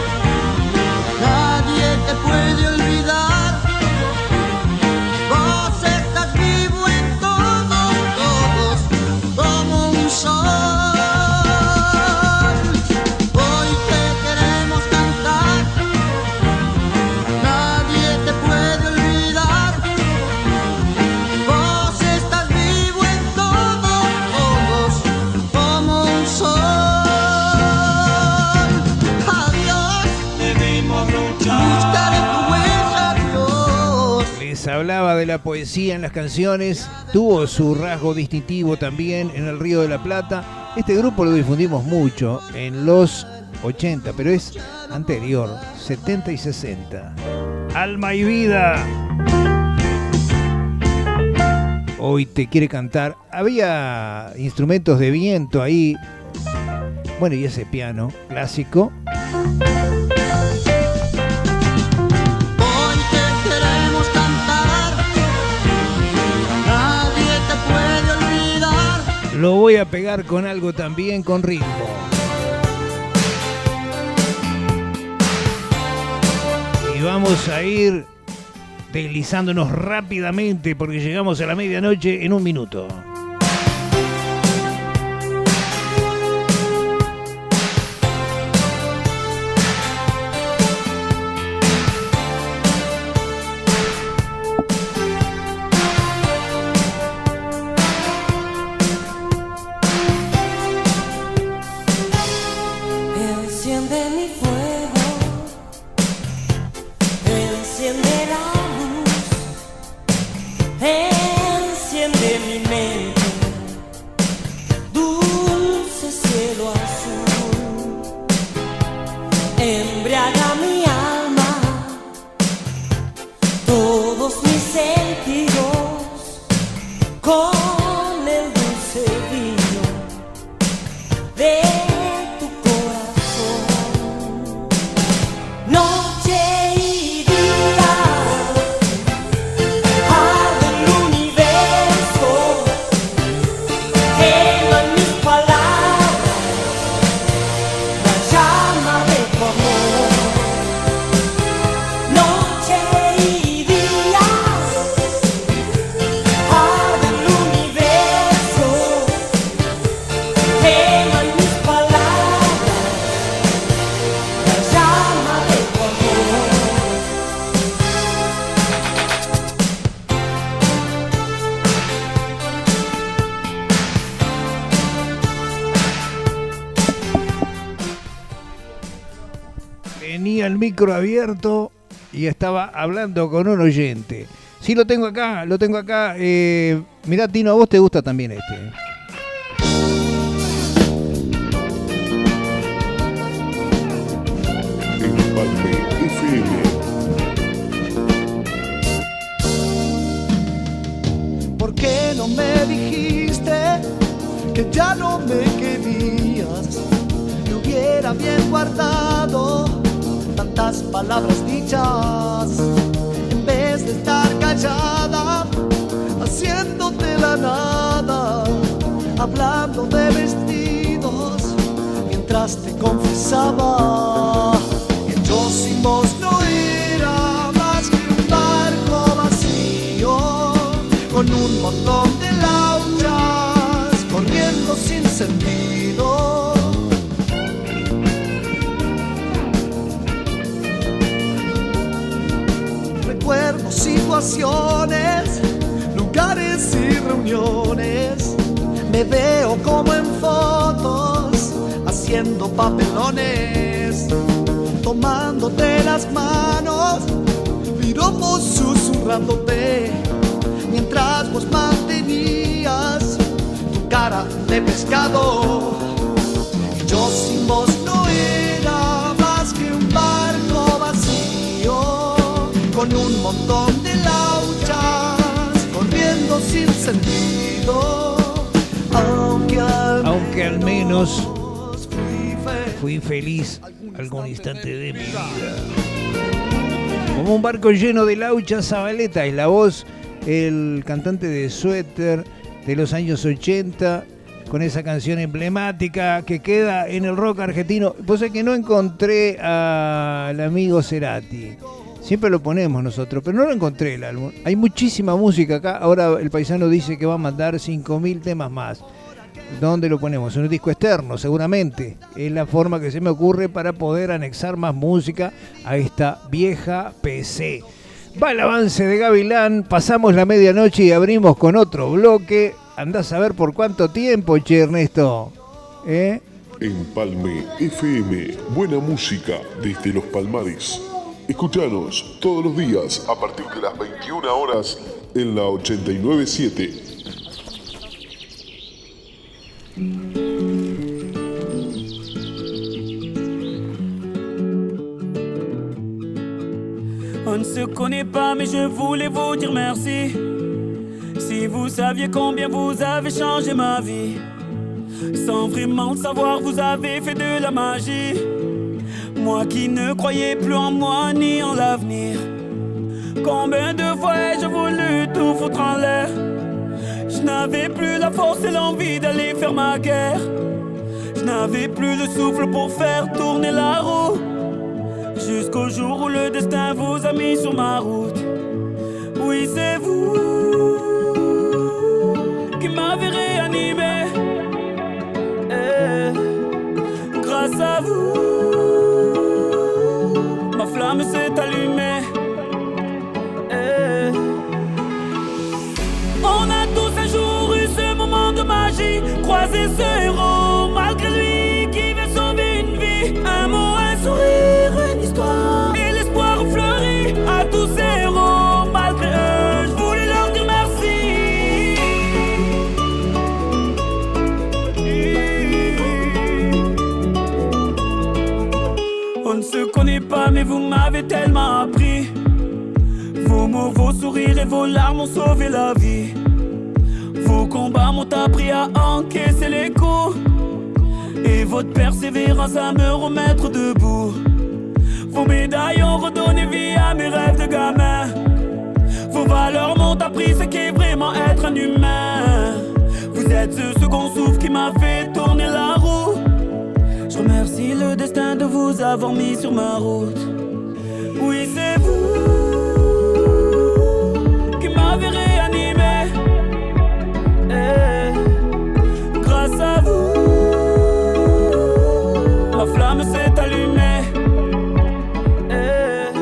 Nadie te puede olvidar. Vos estás vivo en todos, todos, como un sol. Hoy te queremos cantar. hablaba de la poesía en las canciones, tuvo su rasgo distintivo también en el Río de la Plata. Este grupo lo difundimos mucho en los ochenta, pero es anterior, setenta y sesenta. Alma y vida. Hoy te quiere cantar. Había instrumentos de viento ahí. Bueno, y ese piano clásico. Hoy te queremos cantar, nadie te puede olvidar. Lo voy a pegar con algo también, con ritmo. Y vamos a ir deslizándonos rápidamente porque llegamos a la medianoche en un minuto. Enciende mi fuego, enciende la luz, enciende mi mente, dulce cielo azul, embriaga mi alma, todos mis sentidos con el dulce vino de noche y día, arde el universo, quema en mis palabras la llama de tu amor. Noche y día, arde el universo, quema en mis palabras la llama de tu amor. Tenía el micro abierto y estaba hablando con un oyente. Sí, lo tengo acá, lo tengo acá. Eh, mirá, Tino, a vos te gusta también este. Empalme F M. ¿Por qué no me dijiste que ya no me querías? Que hubiera bien guardado tantas palabras dichas, en vez de estar callada, haciéndote la nada, hablando de vestidos, mientras te confesaba que yo sin vos no era más que un barco vacío, con un montón de lauchas corriendo sin sentido. Recuerdo situaciones, lugares y reuniones. Me veo como en fotos, haciendo papelones, tomándote las manos, piropos susurrándote, mientras vos mantenías tu cara de pescado. Y yo sin vos no era más que un barco vacío, con un montón de lauchas corriendo sin sentido. Aunque al, Aunque al menos fui feliz algún instante de mi vida. Como un barco lleno de lauchas, Zabaleta es la voz, el cantante de Suéter de los años ochenta, con esa canción emblemática que queda en el rock argentino. Pues es que no encontré al amigo Cerati. Siempre lo ponemos nosotros, pero no lo encontré el álbum. Hay muchísima música acá. Ahora el paisano dice que va a mandar cinco mil temas más. ¿Dónde lo ponemos? En un disco externo, seguramente. Es la forma que se me ocurre para poder anexar más música a esta vieja P C. Va el avance de Gavilán, pasamos la medianoche y abrimos con otro bloque. Andás a ver por cuánto tiempo, che, Ernesto. ¿Eh? Empalme F M, buena música desde los Palmares. Escuchanos todos los días a partir de las veintiuna horas en la ochenta y nueve punto siete. On ne se connaît pas, mais je voulais vous dire merci. Si vous saviez combien vous avez changé ma vie, sans vraiment le savoir, vous avez fait de la magie. Moi qui ne croyais plus en moi ni en l'avenir, combien de fois ai-je voulu tout foutre en l'air. Je n'avais plus la force et l'envie d'aller faire ma guerre. Je n'avais plus le souffle pour faire tourner la roue. Jusqu'au jour où le destin vous a mis sur ma route. Oui, c'est vous qui m'avez réanimé. Et grâce à vous, ma flamme s'est allumée. Et on a tous un jour eu ce moment de magie, croisé ce héros malgré lui qui veut sauver une vie. Un mot, un sourire, une histoire et l'espoir fleuri à tous ces héros. Malgré eux, je voulais leur dire merci. On ne se connaît pas, mais vous m'avez tellement appris. Vos mots, vos sourires et vos larmes ont sauvé la vie. Vos combats m'ont appris à encaisser les coups. Et votre persévérance à me remettre debout. Vos médailles ont redonné vie à mes rêves de gamin. Vos valeurs m'ont appris ce qu'est vraiment être un humain. Vous êtes ce second souffle qui m'a fait tourner la roue. Je remercie le destin de vous avoir mis sur ma route. Oui, c'est vous qui m'avez réanimé. Et grâce à vous, ma flamme s'est allumée. Et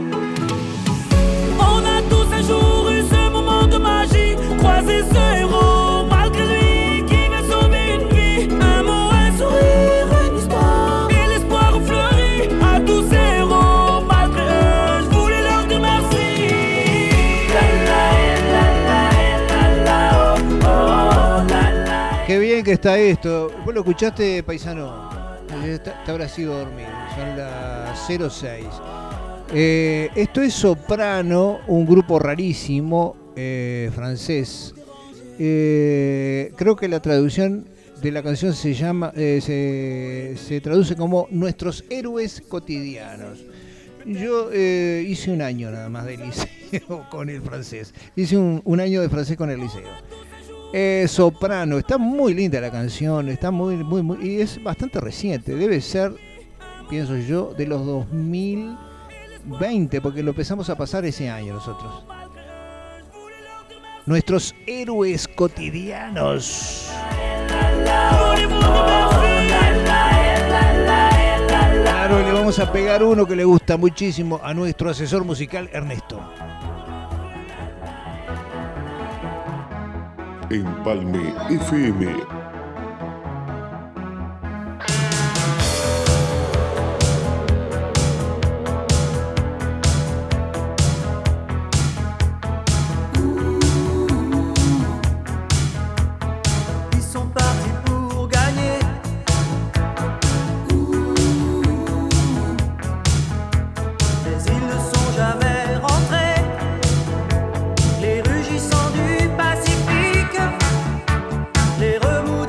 on a tous un jour eu ce moment de magie, croisé ce héros malgré lui qui veut sauver une vie. Un mot, un sourire, une histoire et l'espoir fleuri à tous ces héros. Malgré eux, je voulais leur dire merci. La la la la la la oh oh la la. Qué bien que está esto. ¿Vos lo escuchaste, paisano? Te, te habrás ido a dormir. Son las cero seis. Eh, esto es Soprano, un grupo rarísimo, eh, francés. Eh, creo que la traducción de la canción se llama, eh, se, se traduce como Nuestros Héroes Cotidianos. Yo eh, hice un año nada más de liceo con el francés. Hice un, un año de francés con el liceo. Eh, Soprano, está muy linda la canción, está muy, muy, muy, y es bastante reciente. Debe ser, pienso yo, de los dos mil veinte, porque lo empezamos a pasar ese año nosotros. Nuestros Héroes Cotidianos. Claro, y le vamos a pegar uno que le gusta muchísimo a nuestro asesor musical Ernesto. Empalme F M. Ils sont partis pour gagner. Mais ils ne sont jamais rentrés. Les rugissants du Pacifique, les remous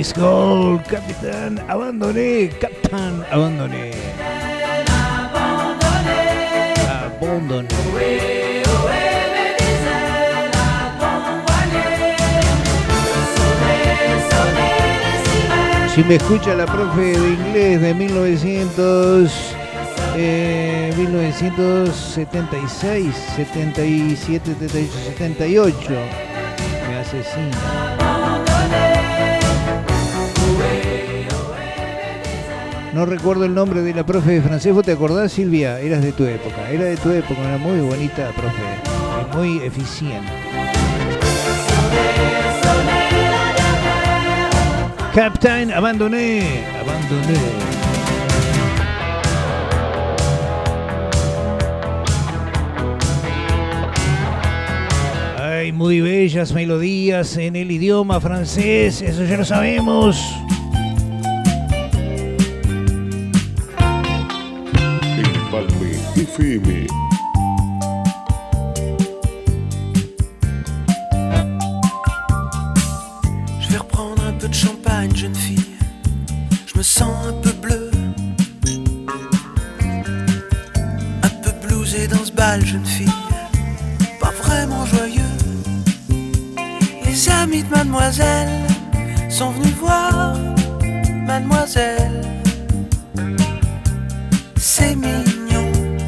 Ice Gold, Capitán, abandoné, Capitán, abandoné. Abandoné. Si me escucha la profe de inglés de mil novecientos, eh, mil novecientos setenta y seis, setenta y siete, setenta y ocho, setenta y ocho, me asesina. No recuerdo el nombre de la profe de francés. ¿Vos te acordás, Silvia? Eras de tu época. Era de tu época, una muy bonita profe. Y muy eficiente. Captain, abandoné. Abandoné. Hay muy bellas melodías en el idioma francés. Eso ya lo sabemos. Empalme F M. Je vais reprendre un peu de champagne, jeune fille. Je me sens un peu bleu, un peu blousé dans ce bal, jeune fille. Pas vraiment joyeux. Les amis de mademoiselle sont venus voir mademoiselle. C'est mignon,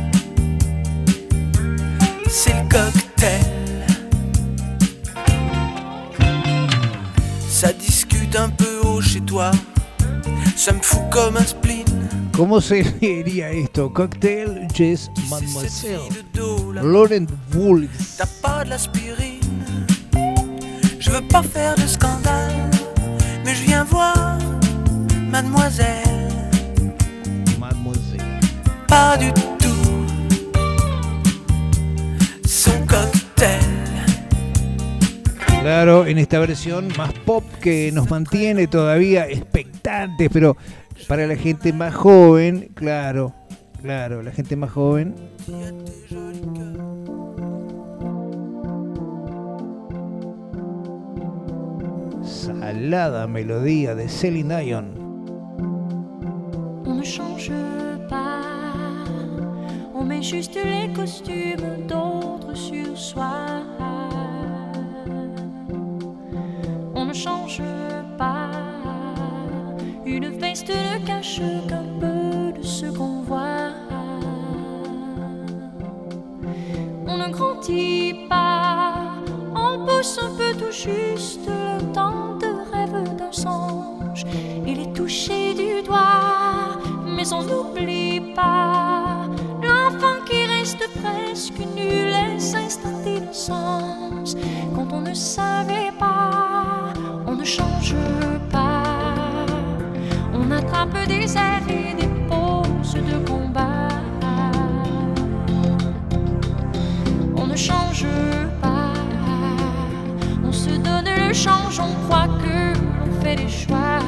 c'est le cocktail. Ça discute un peu haut chez toi, ça me fout comme un spleen. ¿Cómo se diría esto? Cocktail, Jess, Mademoiselle, Laurent Wolf. T'as pas de l'aspirine, je veux pas faire de scandale, mais je viens voir mademoiselle. Pas du tout son cocktail. Claro, en esta versión más pop que nos mantiene todavía expectantes, pero para la gente más joven, claro, claro, la gente más joven. Salada melodía de Celine Dion. On ne change pas, on met juste les costumes d'autres sur soi. On ne change pas, une veste ne cache qu'un peu de ce qu'on voit. On ne grandit pas, on pousse un peu tout juste le temps de rêve d'un songe. Il est touché du doigt, mais on n'oublie pas l'enfant qui reste presque nu, les instants d'innocence. Quand on ne savait pas, on ne change pas. On attrape des airs et des poses de combat. On ne change pas, on se donne le change, on croit que l'on fait des choix.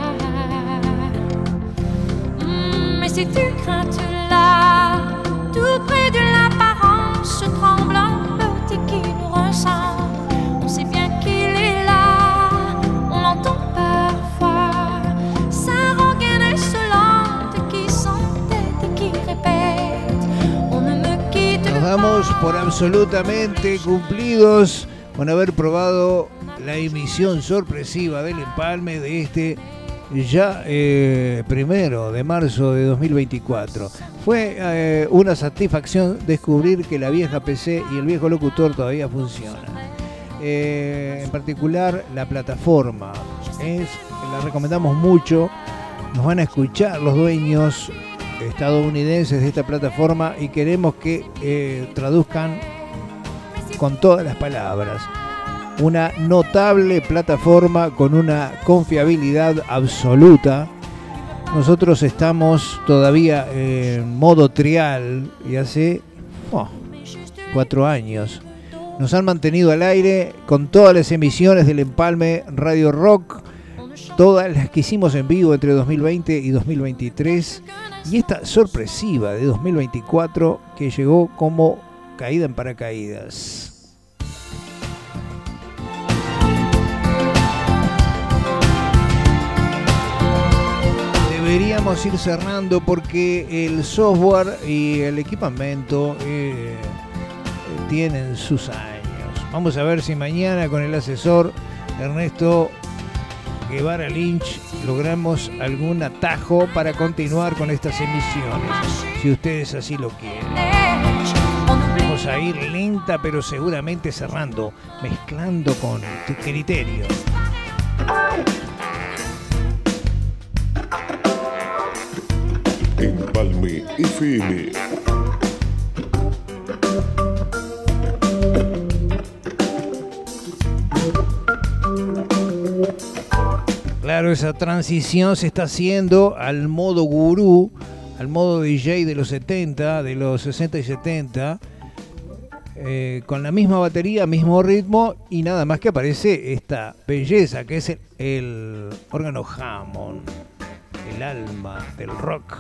Mais si tu grattes là, tout près de l'apparence tremblante qui nous ressemble, on sait bien qu'il est là, on l'entend parfois, sa rengaine insolente qui s'entête et qui répète, on ne me quitte Nos damos por absolutamente cumplidos con haber probado la emisión sorpresiva del empalme de este ya eh, primero de marzo de dos mil veinticuatro. Fue eh, una satisfacción descubrir que la vieja P C y el viejo locutor todavía funcionan. Eh, en particular la plataforma, es, la recomendamos mucho. Nos van a escuchar los dueños estadounidenses de esta plataforma y queremos que eh, traduzcan con todas las palabras. Una notable plataforma con una confiabilidad absoluta. Nosotros estamos todavía en modo trial y hace oh, cuatro años. Nos han mantenido al aire con todas las emisiones del Empalme Radio Rock, todas las que hicimos en vivo entre dos mil veinte y dos mil veintitrés, y esta sorpresiva de dos mil veinticuatro que llegó como caída en paracaídas. deberíamos ir cerrando porque el software y el equipamiento eh, tienen sus años. Vamos a ver si mañana con el asesor Ernesto Guevara Lynch logramos algún atajo para continuar con estas emisiones, si ustedes así lo quieren. Vamos a ir lenta pero seguramente cerrando, mezclando con tu criterio. Empalme F M. Claro, esa transición se está haciendo al modo gurú, al modo D J de los setenta, de los sesenta y setenta, eh, con la misma batería, mismo ritmo, y nada más que aparece esta belleza que es el, el órgano Hammond, el alma del rock.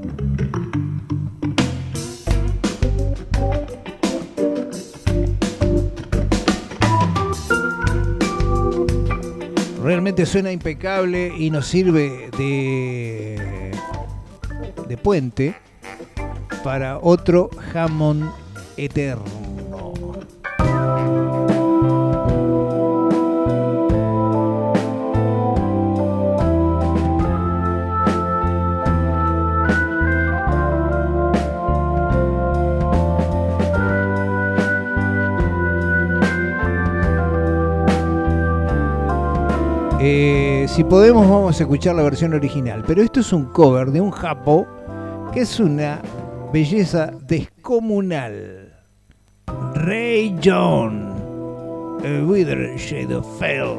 Realmente suena impecable y nos sirve de, de puente para otro Hammond eterno. Eh, si podemos vamos a escuchar la versión original, pero esto es un cover de un japo que es una belleza descomunal. Ray John, A Withered Shade of Pale.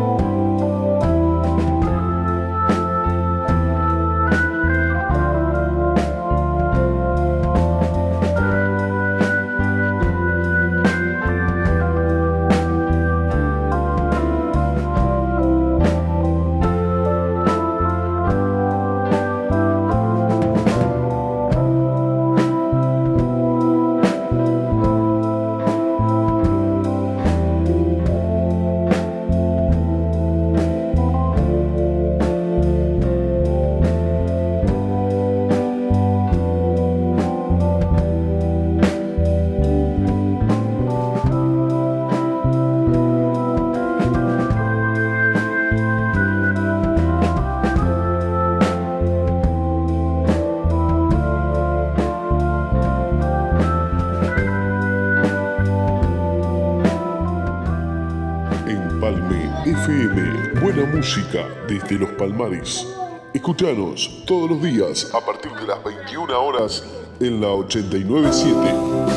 Música desde los Palmares. Escuchanos todos los días a partir de las veintiuna horas en la ochenta y nueve punto siete.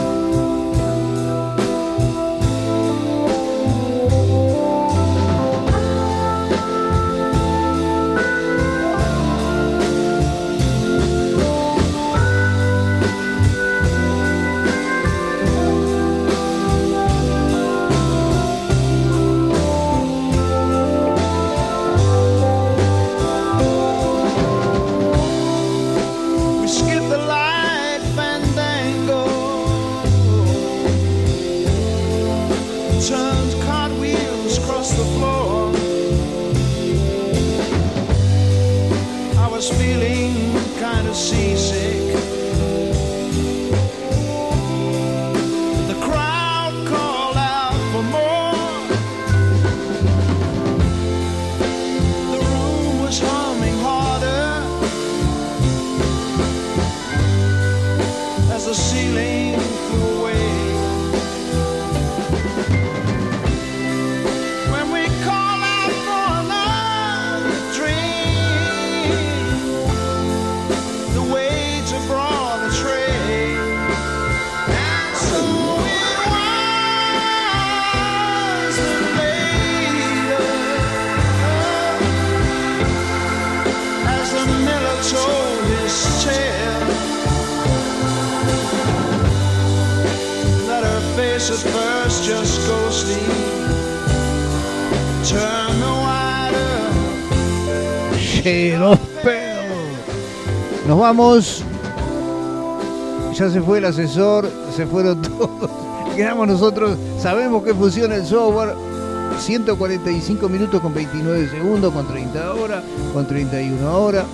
Nos vamos. Ya se fue el asesor, se fueron todos. Quedamos nosotros. Sabemos que funciona el software. ciento cuarenta y cinco minutos con veintinueve segundos, con treinta horas, con treinta y una horas.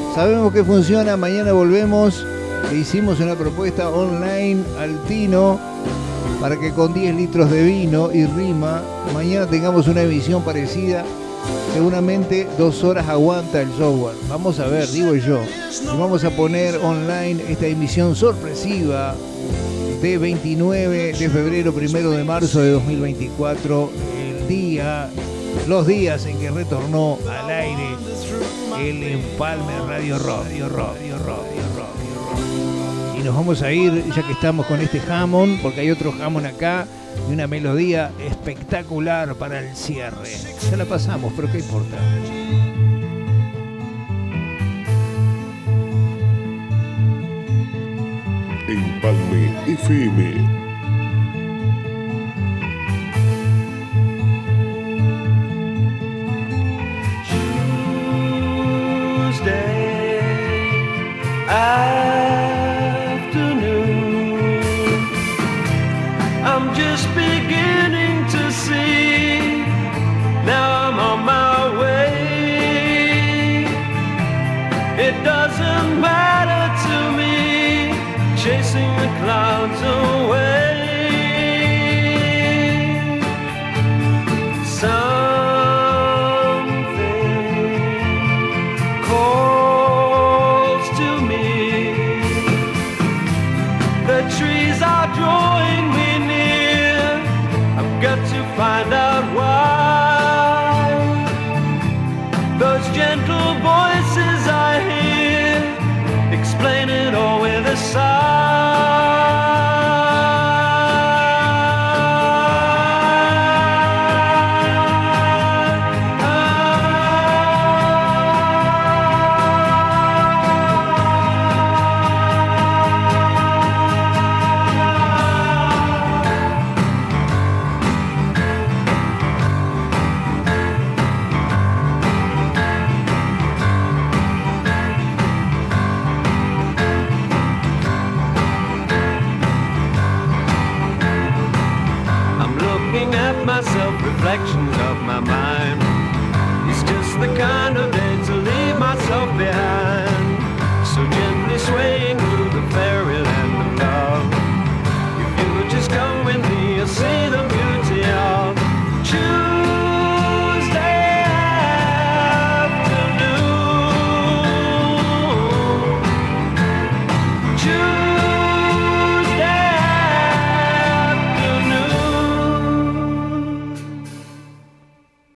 Sabemos que funciona, mañana volvemos. Le hicimos una propuesta online al Tino para que con diez litros de vino y rima, mañana tengamos una emisión parecida. Seguramente dos horas aguanta el software. Vamos a ver, digo yo. Y vamos a poner online esta emisión sorpresiva de veintinueve de febrero, primero de marzo de dos mil veinticuatro. El día, los días en que retornó al aire el Empalme Radio Rock. Radio Rock, Radio Rock, Radio Rock, Radio Rock. Y nos vamos a ir, ya que estamos con este jamón, porque hay otro jamón acá. Y una melodía espectacular para el cierre. Ya la pasamos, pero ¿qué importa? Empalme F M. I'm just beginning to see. Now I'm on my way. It doesn't matter to me, chasing the clouds away.